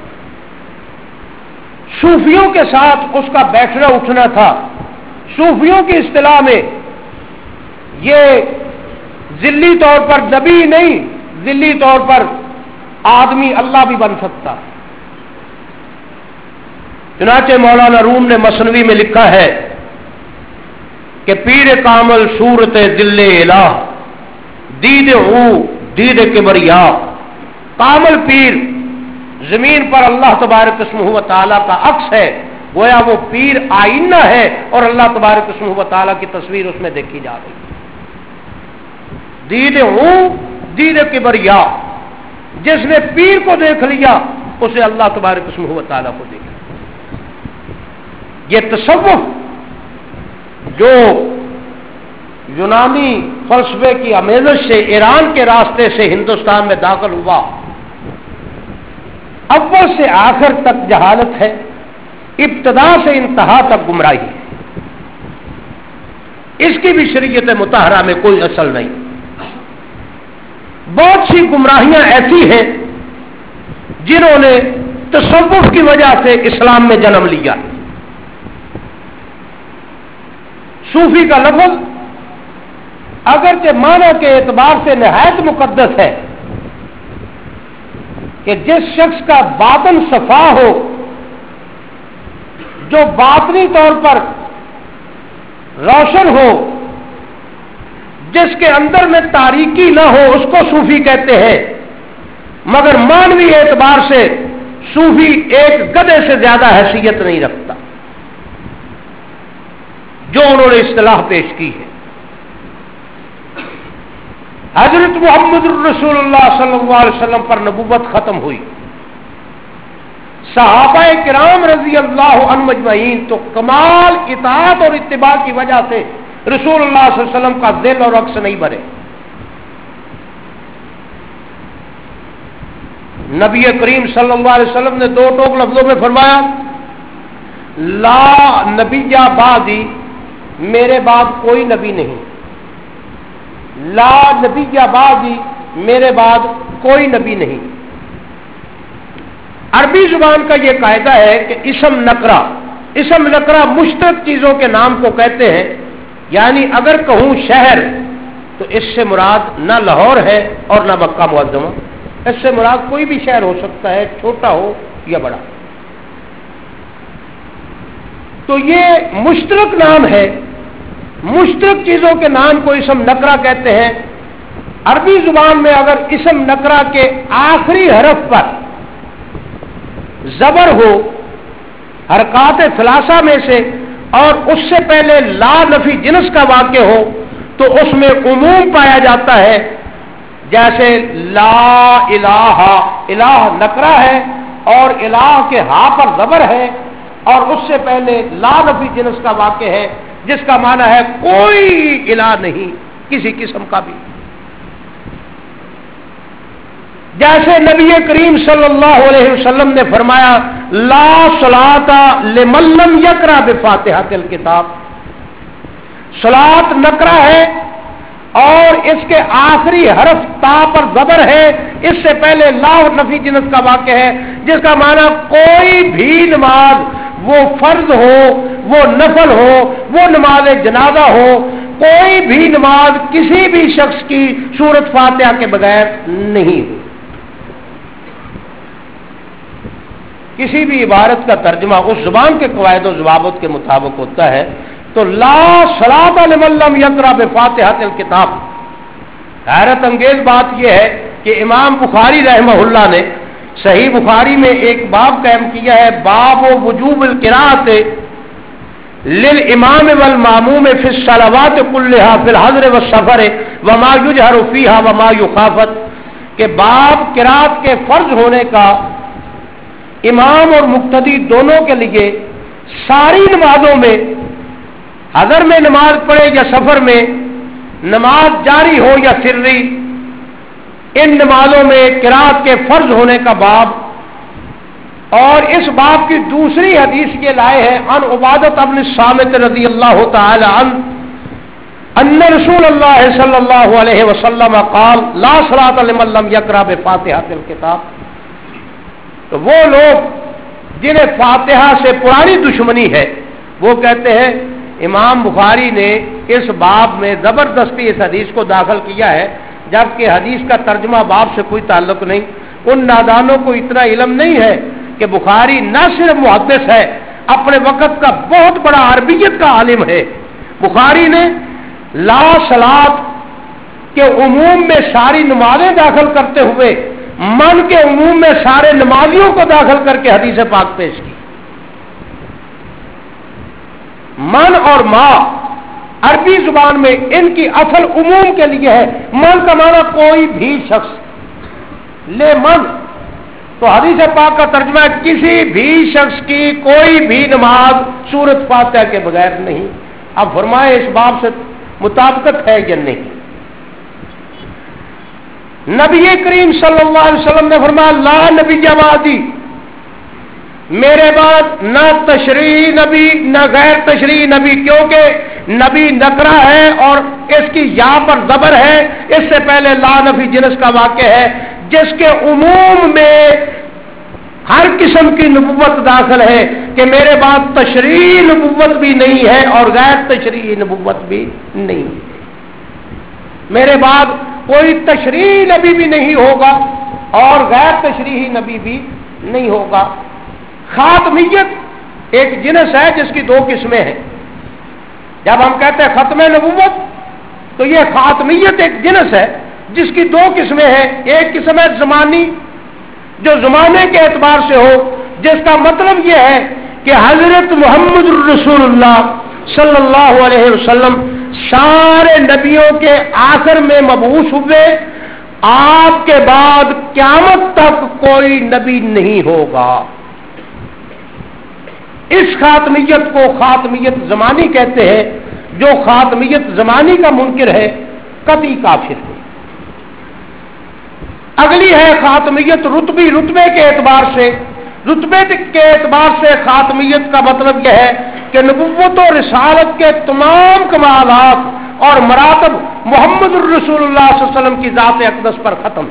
सूफियों के साथ उसका बैठना उठना था। सूफियों की इस्तिलाह में ये जिल्ली तौर पर नबी नहीं, जिल्ली तौर पर आदमी अल्लाह भी बन सकता है। चुनाचे मौलाना रूम ने मसनवी में लिखा है कि पीर कामल सूरत दिल्ले इलाह दीद हूं दीद किबरिया। कामल पीर जमीन पर अल्लाह तबारक इस्मुहु व तआला का अक्स है, गोया वो पीर आईना है और अल्लाह तबारक इस्मुहु व तआला की तस्वीर उसमें देखी जा रही है। दीद हूं दीद किबरिया, जिसने पीर को देख लिया उसे अल्लाह तबारक इस्मुहु व तआला को देखा। ये तसव्वुफ जो यूनानी फलसफे की आमेज़श से ईरान के रास्ते से हिंदुस्तान में दाखिल हुआ, अव्वल से आखिर तक जहालत है, इब्तदा से इंतहा तक गुमराही है। इसकी भी शरीयत मुताहरा में कोई असल नहीं। बहुत सी गुमराहियां ऐसी हैं जिन्होंने तसव्वुफ की वजह से इस्लाम में जन्म लिया। सूफी का लफ्ज अगरचे माना के एतबार से नहायत मुकद्दस है कि जिस शख्स का बातन सफा हो, जो बातनी तौर पर रोशन हो, जिसके अंदर में तारीकी ना हो, उसको सूफी कहते हैं। मगर मानवी एतबार से सूफी एक गधे से ज्यादा हैसियत नहीं रखता जो उन्होंने इस्तिलाह पेश की है। حضرت محمد الرسول اللہ صلی اللہ علیہ وسلم پر نبوت ختم ہوئی، صحابہ کرام رضی اللہ عنہم اجمعین تو کمال اطاعت اور اتباع کی وجہ سے رسول اللہ صلی اللہ علیہ وسلم کا دل اور عکس نہیں بنے۔ نبی کریم صلی اللہ علیہ وسلم نے دو ٹوک لفظوں میں فرمایا، لا نبی بعدی، میرے بعد کوئی نبی نہیں، لا نبی بعدی، میرے بعد کوئی نبی نہیں۔ عربی زبان کا یہ قاعدہ ہے کہ اسم نکرہ، اسم نکرہ مشترک چیزوں کے نام کو کہتے ہیں، یعنی اگر کہوں شہر تو اس سے مراد نہ لاہور ہے اور نہ مکہ معظمہ، اس سے مراد کوئی بھی شہر ہو سکتا ہے، چھوٹا ہو یا بڑا۔ تو یہ مشترک نام ہے، مشترک چیزوں کے نام کو اسم نکرہ کہتے ہیں۔ عربی زبان میں اگر اسم نکرہ کے آخری حرف پر زبر ہو حرکات ثلاثہ میں سے اور اس سے پہلے لا نفی جنس کا واقع ہو تو اس میں عموم پایا جاتا ہے، جیسے لا الہ، الہ نکرہ ہے اور الہ کے ہا پر زبر ہے اور اس سے پہلے لا نفی جنس کا واقع ہے، جس کا معنی ہے کوئی الہ نہیں کسی قسم کا بھی۔ جیسے نبی کریم صلی اللہ علیہ وسلم نے فرمایا، لا صلاۃ لمن لم یقرأ بفاتحۃ الکتاب، صلاۃ نکرہ ہے اور اس کے آخری حرف تا پر زبر ہے، اس سے پہلے لا اور نفی جنس کا واقع ہے، جس کا معنی کوئی بھی نماز، وہ فرض ہو، وہ نفل ہو، وہ نماز جنازہ ہو، کوئی بھی نماز کسی بھی شخص کی سورۃ فاتحہ کے بغیر نہیں ہو۔ کسی بھی عبارت کا ترجمہ اس زبان کے قواعد و ضوابط کے مطابق ہوتا ہے۔ تو لا صلاۃ لمن لم یقرأ بفاتحۃ الکتاب، حیرت انگیز بات یہ ہے کہ امام بخاری رحمہ اللہ نے صحیح بخاری میں ایک باب قائم کیا ہے، باب وجوب القراءۃ للامام والماموم فی الصلوات کلھا فی الحضر والسفر وما یجہر فیہا وما یخافت، کہ باب قراءت کے فرض ہونے کا امام اور مقتدی دونوں کے لیے ساری نمازوں میں، حضر میں نماز پڑھے یا سفر میں، نماز جاری ہو یا سری، ان نمازوں میں قراءت کے فرض ہونے کا باب۔ اور اس باب کی دوسری حدیث یہ لائے ہیں، عن عبادۃ بن الصامت رضی اللہ تعالی عنہ ان رسول اللہ صلی اللہ علیہ وسلم قال لا صلاۃ لمن لم یقرأ بفاتحۃ الکتاب۔ تو وہ لوگ جنہیں فاتحہ سے پرانی دشمنی ہے وہ کہتے ہیں امام بخاری نے اس باب میں زبردستی اس حدیث کو داخل کیا ہے، جبکہ حدیث کا ترجمہ باب سے کوئی تعلق نہیں۔ ان نادانوں کو اتنا علم نہیں ہے کہ بخاری نہ صرف محدث ہے، اپنے وقت کا بہت بڑا عربیت کا عالم ہے۔ بخاری نے لا صلاۃ کے عموم میں ساری نمازیں داخل کرتے ہوئے من کے عموم میں سارے نمازیوں کو داخل کر کے حدیث پاک پیش کی۔ من اور ما عربی زبان میں ان کی اصل عموم کے لیے ہے، من کا معنی کوئی بھی شخص، لے من تو حدیث پاک کا ترجمہ ہے کسی بھی شخص کی کوئی بھی نماز سورۃ فاتحہ کے بغیر نہیں۔ اب فرمائے اس باب سے مطابقت ہے یا نہیں؟ نبی کریم صلی اللہ علیہ وسلم نے فرمایا لا نبی بعدی، میرے بعد نہ تشریعی نبی نہ غیر تشریعی نبی، کیونکہ نبی نکرہ ہے اور اس کی یا پر زبر ہے، اس سے پہلے لا نفی جنس کا واقع ہے، جس کے عموم میں ہر قسم کی نبوت داخل ہے کہ میرے بعد تشریعی نبوت بھی نہیں ہے اور غیر تشریعی نبوت بھی نہیں ہے، میرے بعد کوئی تشریعی نبی بھی نہیں ہوگا اور غیر تشریعی نبی بھی نہیں ہوگا۔ خاتمیت ایک جنس ہے جس کی دو قسمیں ہیں۔ جب ہم کہتے ہیں ختم نبوت تو یہ خاتمیت ایک جنس ہے جس کی دو قسمیں ہیں، ایک قسم ہے زمانی، جو زمانے کے اعتبار سے ہو، جس کا مطلب یہ ہے کہ حضرت محمد الرسول اللہ صلی اللہ علیہ وسلم سارے نبیوں کے آخر میں مبعوث ہوئے، آپ کے بعد قیامت تک کوئی نبی نہیں ہوگا۔ اس خاتمیت کو خاتمیت زمانی کہتے ہیں۔ جو خاتمیت زمانی کا منکر ہے قطعی کافر ہے۔ اگلی ہے خاتمیت رتبی، رتبے کے اعتبار سے رتبے کے اعتبار سے خاتمیت کا مطلب یہ ہے کہ نبوت و رسالت کے تمام کمالات اور مراتب محمد الرسول اللہ صلی اللہ علیہ وسلم کی ذات اقدس پر ختم۔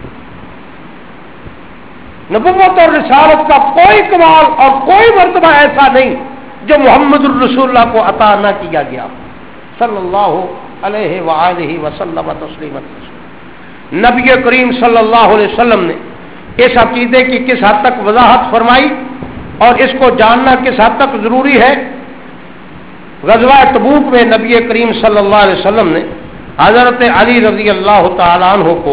نبوت اور رسالت کا کوئی کمال اور کوئی مرتبہ ایسا نہیں جو محمد الرسول اللہ کو عطا نہ کیا گیا صلی اللہ علیہ وآلہ وسلم تسلیما۔ نبی کریم صلی اللہ علیہ وسلم نے اس عقیدے کی کس حد تک وضاحت فرمائی اور اس کو جاننا کس حد تک ضروری ہے۔ غزوہ تبوک میں نبی کریم صلی اللہ علیہ وسلم نے حضرت علی رضی اللہ تعالیٰ عنہ کو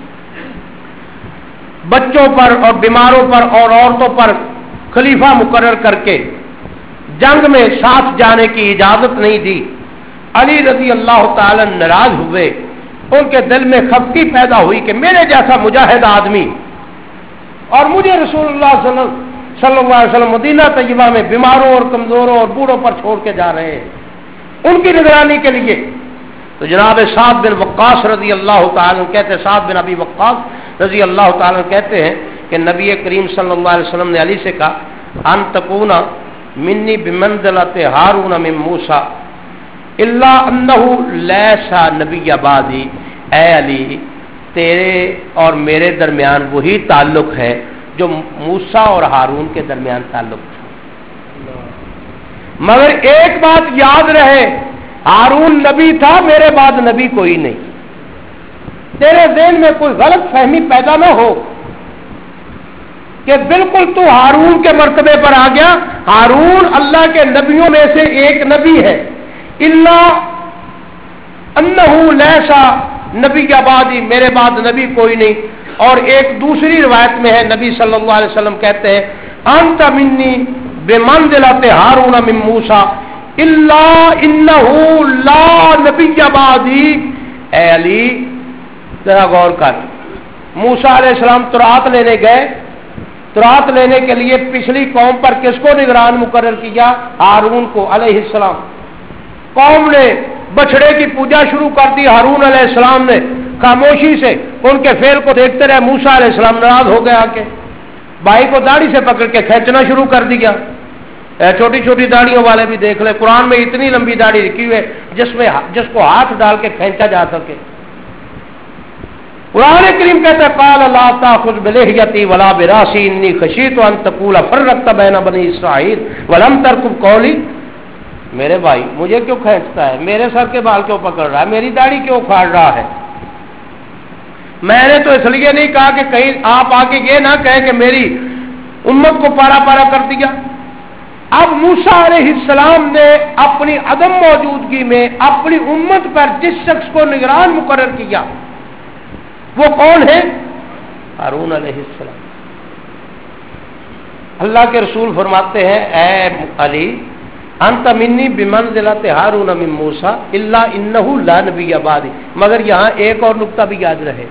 بچوں پر اور بیماروں پر اور عورتوں پر خلیفہ مقرر کر کے جنگ میں ساتھ جانے کی اجازت نہیں دی۔ علی رضی اللہ تعالیٰ ناراض ہوئے، ان کے دل میں خفگی پیدا ہوئی کہ میرے جیسا مجاہد آدمی اور مجھے رسول اللہ صلی اللہ علیہ وسلم مدینہ طیبہ میں بیماروں اور کمزوروں اور بوڑھوں پر چھوڑ کے جا رہے ہیں ان کی نگرانی کے لیے۔ تو جناب سعد بن وقاص رضی اللہ تعالیٰ کہتے ہیں، سعد بن ابی وقاص رضی اللہ تعالیٰ کہتے ہیں کہ نبی کریم صلی اللہ علیہ وسلم نے علی سے کہا ان تکونا منی بمنزلۃ ہارون من موسیٰ الا انہ لیسا نبی بعدی۔ اے علی، تیرے اور میرے درمیان وہی تعلق ہے جو موسیٰ اور ہارون کے درمیان تعلق تھا، مگر ایک بات یاد رہے، ہارون نبی تھا، میرے بعد نبی کوئی نہیں۔ تیرے ذہن میں کوئی غلط فہمی پیدا نہ ہو کہ بالکل تو ہارون کے مرتبے پر آ گیا۔ ہارون اللہ کے نبیوں میں سے ایک نبی ہے، الا انہ لیسا نبی کے بعد ہی، میرے بعد نبی کوئی نہیں۔ اور ایک دوسری روایت میں ہے، نبی صلی اللہ علیہ وسلم کہتے ہیں انت منی بمنزلۃ ہارون من موسیٰ الا انہ لا نبی بعدی۔ اے علی ذرا غور کر، موسیٰ علیہ السلام تورات لینے گئے، تورات لینے کے لیے پچھلی قوم پر کس کو نگران مقرر کیا؟ ہارون کو علیہ السلام۔ قوم نے بچڑے کی پوجا شروع کر دی، ہارون علیہ السلام نے خاموشی سے ان کے فعل کو دیکھتے رہے۔ موسیٰ علیہ السلام ناراض ہو گیا کہ بھائی کو داڑھی سے پکڑ کے کھینچنا شروع کر دیا۔ چھوٹی چھوٹی داڑھیوں والے بھی دیکھ لیں، قرآن میں اتنی لمبی داڑھی لکھی ہوئی ہے جس میں جس کو ہاتھ ڈال کے کھینچا جا سکے۔ قرآن کریم کہتا ہے قال لا تاخذ بلحیتی ولا براسی انی خشیت ان تقول فرقت بین بنی اسرائیل ولم ترقب قولی۔ میرے بھائی مجھے کیوں کھینچتا ہے؟ میرے سر کے بال کیوں پکڑ رہا ہے؟ میری داڑھی کیوں اکھاڑ رہا ہے؟ میں نے تو اس لیے نہیں کہا کہ کہیں آپ آگے یہ نہ کہیں کہ میری امت کو پارا پارا کر دیا۔ اب موسیٰ علیہ السلام نے اپنی عدم موجودگی میں اپنی امت پر جس شخص کو نگران مقرر کیا وہ کون ہے؟ ہارون علیہ السلام۔ اللہ کے رسول فرماتے ہیں اے علی انت منی بمنزلۃ ہارون من موسیٰ الا انہ لا نبی بعدی، مگر یہاں ایک اور نقطہ بھی یاد رہے،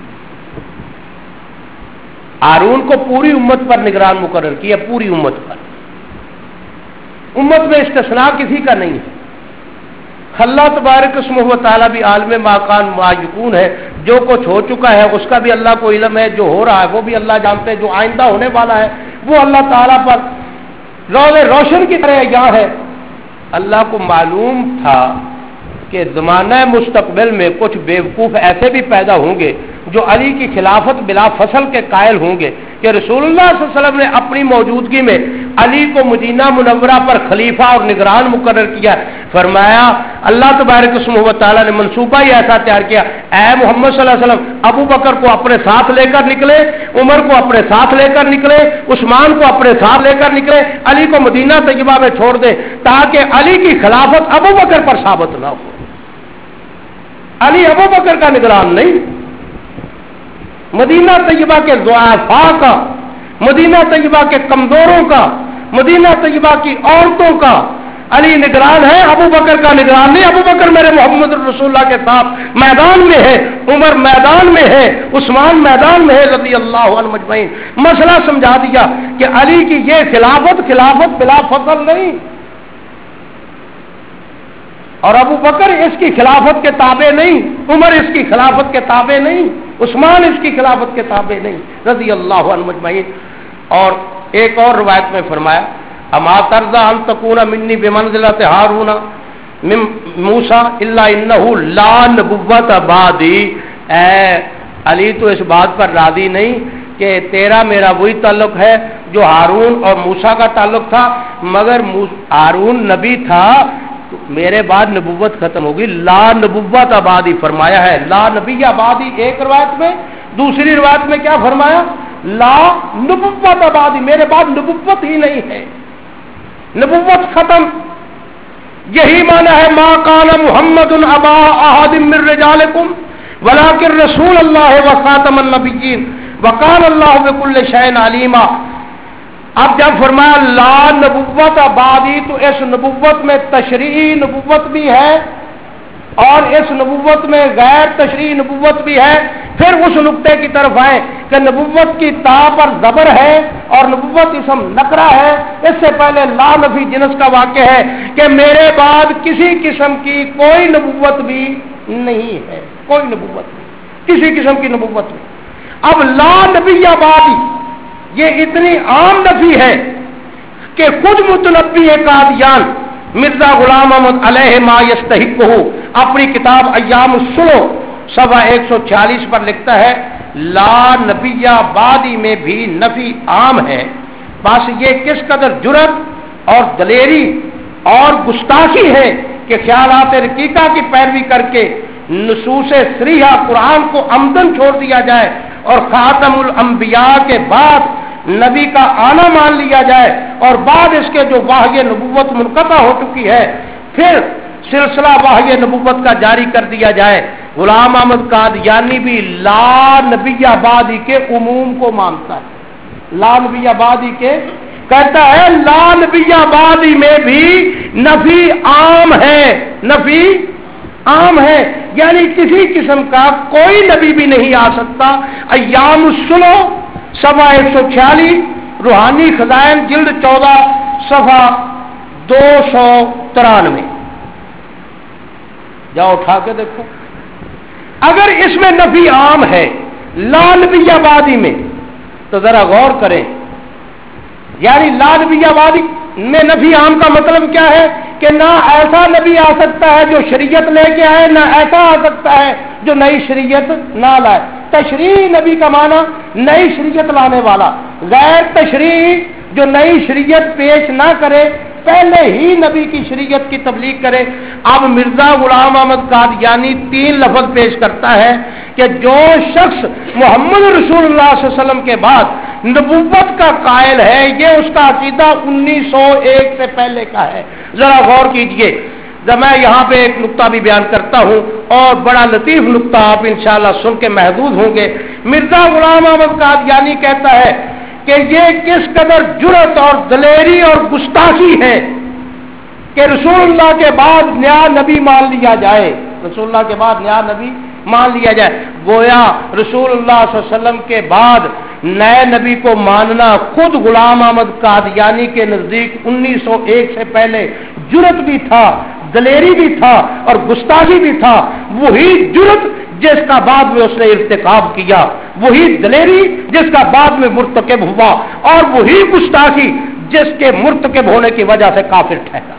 ہارون کو پوری امت پر نگران مقرر کیا، پوری امت پر، امت میں استثناء کسی کا نہیں ہے۔ اللہ تبارک اسمہ و تعالیٰ بھی عالم ما کان ما یکون ہے، جو کچھ ہو چکا ہے اس کا بھی اللہ کو علم ہے، جو ہو رہا ہے وہ بھی اللہ جانتے ہیں، جو آئندہ ہونے والا ہے وہ اللہ تعالیٰ پر روز روشن کی طرح یہاں ہے۔ اللہ کو معلوم تھا کہ زمانہ مستقبل میں کچھ بیوقوف ایسے بھی پیدا ہوں گے جو علی کی خلافت بلا فصل کے قائل ہوں گے کہ رسول اللہ صلی اللہ علیہ وسلم نے اپنی موجودگی میں علی کو مدینہ منورہ پر خلیفہ اور نگران مقرر کیا۔ فرمایا اللہ تبارک اسمہ و تعالیٰ نے منصوبہ ہی ایسا تیار کیا، اے محمد صلی اللہ علیہ وسلم ابو بکر کو اپنے ساتھ لے کر نکلے، عمر کو اپنے ساتھ لے کر نکلے، عثمان کو اپنے ساتھ لے کر نکلے، علی کو مدینہ طیبہ میں چھوڑ دے تاکہ علی کی خلافت ابو بکر پر ثابت نہ ہو۔ علی ابو بکر کا نگران نہیں، مدینہ طیبہ کے ضعفاء کا، مدینہ طیبہ کے کمزوروں کا، مدینہ طیبہ کی عورتوں کا، علی نگران ہے، ابو بکر کا نگران نہیں، ابو بکر میرے محمد رسول اللہ کے ساتھ میدان میں ہے، عمر میدان میں ہے، عثمان میدان میں ہے رضی اللہ عنہ مجمعین۔ مسئلہ سمجھا دیا کہ علی کی یہ خلافت خلافت بلا فضل نہیں، اور ابو بکر اس کی خلافت کے تابع نہیں، عمر اس کی خلافت کے تابع نہیں، عثمان اس کی خلافت کے تابع نہیں رضی اللہ عنہ مجمعین۔ اور ایک اور روایت میں فرمایا اما ترضى ان تكون مني بمنزلة هارون من موسى الا انه لا نبوت بعدي، اے علی تو اس بات پر راضی نہیں کہ تیرا میرا وہی تعلق ہے جو ہارون اور موسیٰ کا تعلق تھا، مگر ہارون نبی تھا، میرے بعد نبوت ختم ہوگی، لا نبوت آبادی فرمایا ہے، لا نبی آبادی ایک روایت میں، دوسری روایت میں کیا فرمایا؟ لا نبوت آبادی، میرے بعد نبوت ہی نہیں ہے، نبوت ختم۔ یہی معنی ہے ما کان محمد ابا احد من رجالکم ولکن رسول اللہ وخاتم النبیین وکان اللہ بکل شیء علیما۔ اب جب فرمایا لا نبوت آبادی تو اس نبوت میں تشریعی نبوت بھی ہے اور اس نبوت میں غیر تشریعی نبوت بھی ہے۔ پھر اس نقطے کی طرف آئے کہ نبوت کی تا پر زبر ہے اور نبوت اسم نکرہ ہے۔ اس سے پہلے لا نفی جنس کا واقع ہے کہ میرے بعد کسی قسم کی کوئی نبوت بھی نہیں ہے، کوئی نبوت نہیں، کسی قسم کی نبوت نہیں۔ اب لا نبی آبادی یہ اتنی عام نفی ہے کہ خود متنبی قادیان مرزا غلام احمد علیہ ما یستحقہ اپنی کتاب ایام السلو صفحہ ایک سو چھیالیس پر لکھتا ہے لا نبی آبادی میں بھی نفی عام ہے، بس یہ کس قدر جرت اور دلیری اور گستاخی ہے کہ خیالات رقیقہ کی پیروی کر کے نصوص صریحہ قرآن کو عمدن چھوڑ دیا جائے اور خاتم الانبیاء کے بعد نبی کا آنا مان لیا جائے اور بعد اس کے جو واحی نبوت منقطع ہو چکی ہے پھر سلسلہ واحی نبوت کا جاری کر دیا جائے۔ غلام احمد قادیانی بھی لا نبی آبادی کے عموم کو مانتا ہے، لا نبی آبادی کے کہتا ہے لا نبی آبادی میں بھی نفی عام ہے، نفی عام ہے، یعنی کسی قسم کا کوئی نبی بھی نہیں آ سکتا۔ ایام السلو صفحہ ایک سو چھیالیس، روحانی خزائن جلد چودہ صفحہ دو سو ترانوے، جاؤ اٹھا کے دیکھو۔ اگر اس میں نفی عام ہے لا نبی آبادی میں تو ذرا غور کریں، یعنی لا نبی آبادی میں نفی عام کا مطلب کیا ہے کہ نہ ایسا نبی آ سکتا ہے جو شریعت لے کے آئے، نہ ایسا آ سکتا ہے جو نئی شریعت نہ لائے۔ تشریعی نبی کا معنی نئی شریعت لانے والا، غیر تشریعی جو نئی شریعت پیش نہ کرے، پہلے ہی نبی کی شریعت کی تبلیغ کرے۔ اب مرزا غلام احمد قادیانی تین لفظ پیش کرتا ہے کہ جو شخص محمد رسول اللہ صلی اللہ علیہ وسلم کے بعد نبوت کا قائل ہے یہ اس کا عقیدہ انیس سو ایک سے پہلے کا ہے۔ ذرا غور کیجئے، جب میں یہاں پہ ایک نقطہ بھی بیان کرتا ہوں اور بڑا لطیف نقطہ آپ انشاءاللہ سن کے محدود ہوں گے۔ مرزا غلام احمد قادیانی کہتا ہے کہ یہ کس قدر جرت اور دلیری اور گستاخی ہے کہ رسول اللہ کے بعد نیا نبی مان لیا جائے، رسول اللہ کے بعد نیا نبی مان لیا جائے۔ گویا رسول اللہ صلی اللہ علیہ وسلم کے بعد نئے نبی کو ماننا خود غلام احمد قادیانی کے نزدیک انیس سو ایک سے پہلے جرت بھی تھا، دلیری بھی تھا اور گستاخی بھی تھا۔ وہی جرت جس کا بعد میں اس نے ارتکاب کیا، وہی دلیری جس کا بعد میں مرتکب ہوا، اور وہی گستاخی جس کے مرتکب ہونے کی وجہ سے کافر ٹھہرا۔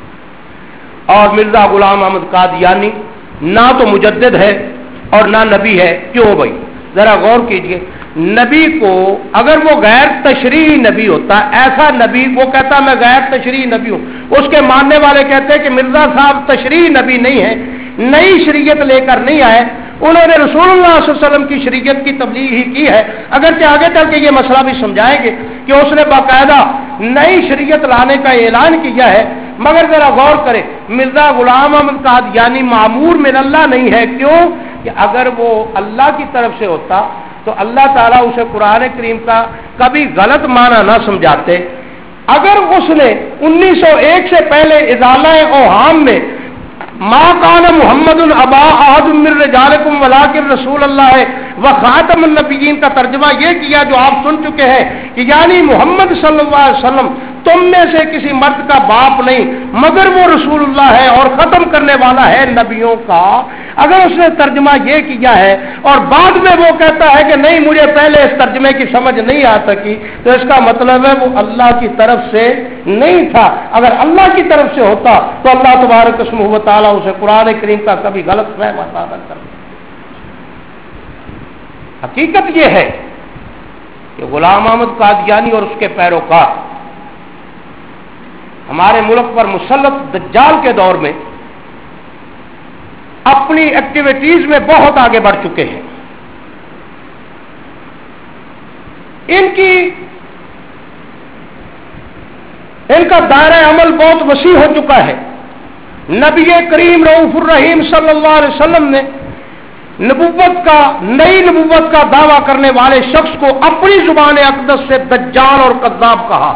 اور مرزا غلام احمد قادیانی نہ تو مجدد ہے اور نہ نبی ہے۔ کیوں بھائی؟ ذرا غور کیجئے، نبی کو اگر وہ غیر تشریعی نبی ہوتا، ایسا نبی وہ کہتا میں غیر تشریعی نبی ہوں، اس کے ماننے والے کہتے ہیں کہ مرزا صاحب تشریعی نبی نہیں ہے، نئی شریعت لے کر نہیں آئے، انہوں نے رسول اللہ صلی اللہ علیہ وسلم کی شریعت کی تبلیغ ہی کی ہے۔ اگرچہ آگے چل کے یہ مسئلہ بھی سمجھائیں گے کہ اس نے باقاعدہ نئی شریعت لانے کا اعلان کیا ہے، مگر ذرا غور کریں مرزا غلام احمد قادیانی معمور من اللہ نہیں ہے۔ کیوں کہ اگر وہ اللہ کی طرف سے ہوتا تو اللہ تعالیٰ اسے قرآن کریم کا کبھی غلط معنی نہ سمجھاتے، اگر اس نے انیس سو ایک سے پہلے ازالہ اوہام میں ما کان محمد ابا احد من رجالکم ولکن رسول اللہ و خاتم النبیین کا ترجمہ یہ کیا جو آپ سن چکے ہیں کہ یعنی محمد صلی اللہ علیہ وسلم تم میں سے کسی مرد کا باپ نہیں مگر وہ رسول اللہ ہے اور ختم کرنے والا ہے نبیوں کا، اگر اس نے ترجمہ یہ کیا ہے اور بعد میں وہ کہتا ہے کہ نہیں مجھے پہلے اس ترجمے کی سمجھ نہیں آ سکی، تو اس کا مطلب ہے وہ اللہ کی طرف سے نہیں تھا۔ اگر اللہ کی طرف سے ہوتا تو اللہ تبارک اسمہ و تعالیٰ اسے قرآن کریم کا کبھی غلط فہم عطا نہ کرتا۔ حقیقت یہ ہے کہ غلام احمد قادیانی اور اس کے پیروکار ہمارے ملک پر مسلط دجال کے دور میں اپنی ایکٹیویٹیز میں بہت آگے بڑھ چکے ہیں۔ ان کی ان کا دائرہ عمل بہت وسیع ہو چکا ہے۔ نبی کریم رؤوف الرحیم صلی اللہ علیہ وسلم نے نبوت کا نئی نبوت کا دعویٰ کرنے والے شخص کو اپنی زبان اقدس سے دجال اور کذاب کہا،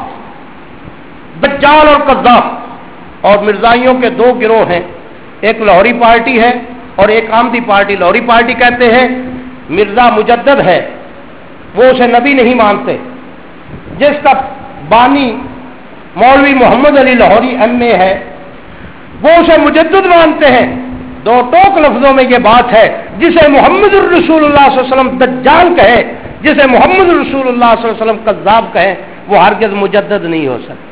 دجال اور کذاب۔ اور مرزائیوں کے دو گروہ ہیں، ایک لاہوری پارٹی ہے اور ایک آمدی پارٹی۔ لاہوری پارٹی کہتے ہیں مرزا مجدد ہے، وہ اسے نبی نہیں مانتے، جس کا بانی مولوی محمد علی لاہوری ایم اے ہے وہ اسے مجدد مانتے ہیں۔ دو ٹوک لفظوں میں یہ بات ہے، جسے محمد الرسول اللہ صلی اللہ علیہ وسلم دجال کہے، جسے محمد الرسول اللہ صلی اللہ علیہ وسلم کذاب کہے، وہ ہرگز مجدد نہیں ہو سکتا۔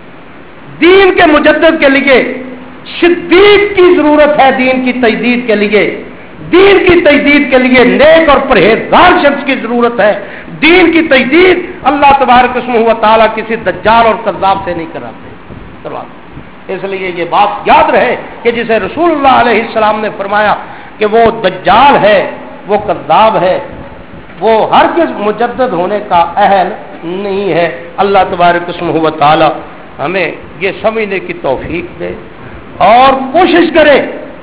دین کے مجدد کے لیے صدیق کی ضرورت ہے، دین کی تجدید کے لیے دین کی تجدید کے لیے نیک اور پرہیزگار شخص کی ضرورت ہے۔ دین کی تجدید اللہ تبارک اسمہ و تعالیٰ کسی دجال اور کذاب سے نہیں کراتے کرواتے۔ اس لیے یہ بات یاد رہے کہ جسے رسول اللہ علیہ السلام نے فرمایا کہ وہ دجال ہے، وہ کذاب ہے، وہ ہرگز مجدد ہونے کا اہل نہیں ہے۔ اللہ تبارک اسمہ و تعالیٰ ہمیں یہ سمجھنے کی توفیق دے اور کوشش کریں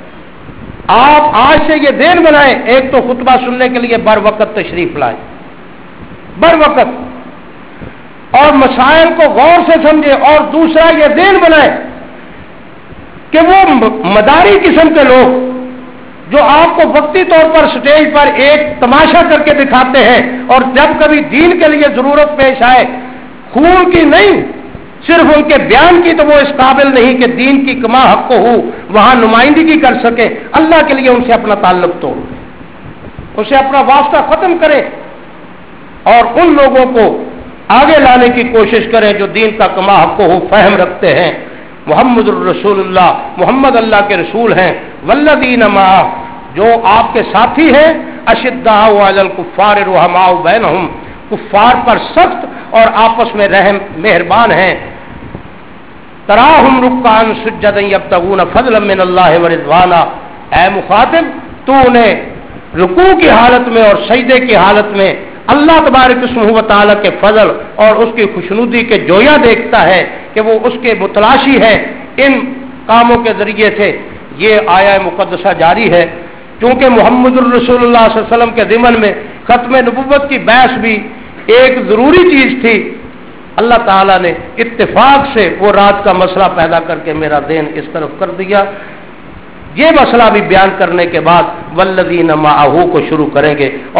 آپ آج سے یہ دین بنائیں، ایک تو خطبہ سننے کے لیے بر وقت تشریف لائیں، بر وقت، اور مسائل کو غور سے سمجھیں، اور دوسرا یہ دین بنائیں کہ وہ مداری قسم کے لوگ جو آپ کو وقتی طور پر سٹیج پر ایک تماشا کر کے دکھاتے ہیں اور جب کبھی دین کے لیے ضرورت پیش آئے خون کی نہیں صرف ان کے بیان کی، تو وہ اس قابل نہیں کہ دین کی کما حق کو ہو وہاں نمائندگی کر سکے، اللہ کے لیے ان سے اپنا تعلق توڑ دیں، ان سے اپنا واسطہ ختم کریں اور ان لوگوں کو آگے لانے کی کوشش کریں جو دین کا کما حق کو ہو فہم رکھتے ہیں۔ محمد الرسول اللہ، محمد اللہ کے رسول ہیں، والذین معہ، جو آپ کے ساتھی ہیں، اشداء علی الکفار رحماء بینہم، کفار پر سخت اور آپس میں رحم مہربان ہیں۔ تراہم رکعا سجدا یبتغون فضلا من اللہ ورضوانا، اے مخاطب تو انہیں رکوع کی حالت میں اور سجدے کی حالت میں اللہ تبارک اسمہ و تعالیٰ کے فضل اور اس کی خوشنودی کے جویا دیکھتا ہے کہ وہ اس کے متلاشی ہے۔ ان کاموں کے ذریعے سے یہ آیہ مقدسہ جاری ہے۔ چونکہ محمد الرسول اللہ صلی اللہ علیہ وسلم کے ضمن میں ختم نبوت کی بحث بھی ایک ضروری چیز تھی، اللہ تعالیٰ نے اتفاق سے وہ رات کا مسئلہ پیدا کر کے میرا ذہن اس طرف کر دیا۔ یہ مسئلہ بھی بیان کرنے کے بعد والذین معہ کو شروع کریں گے۔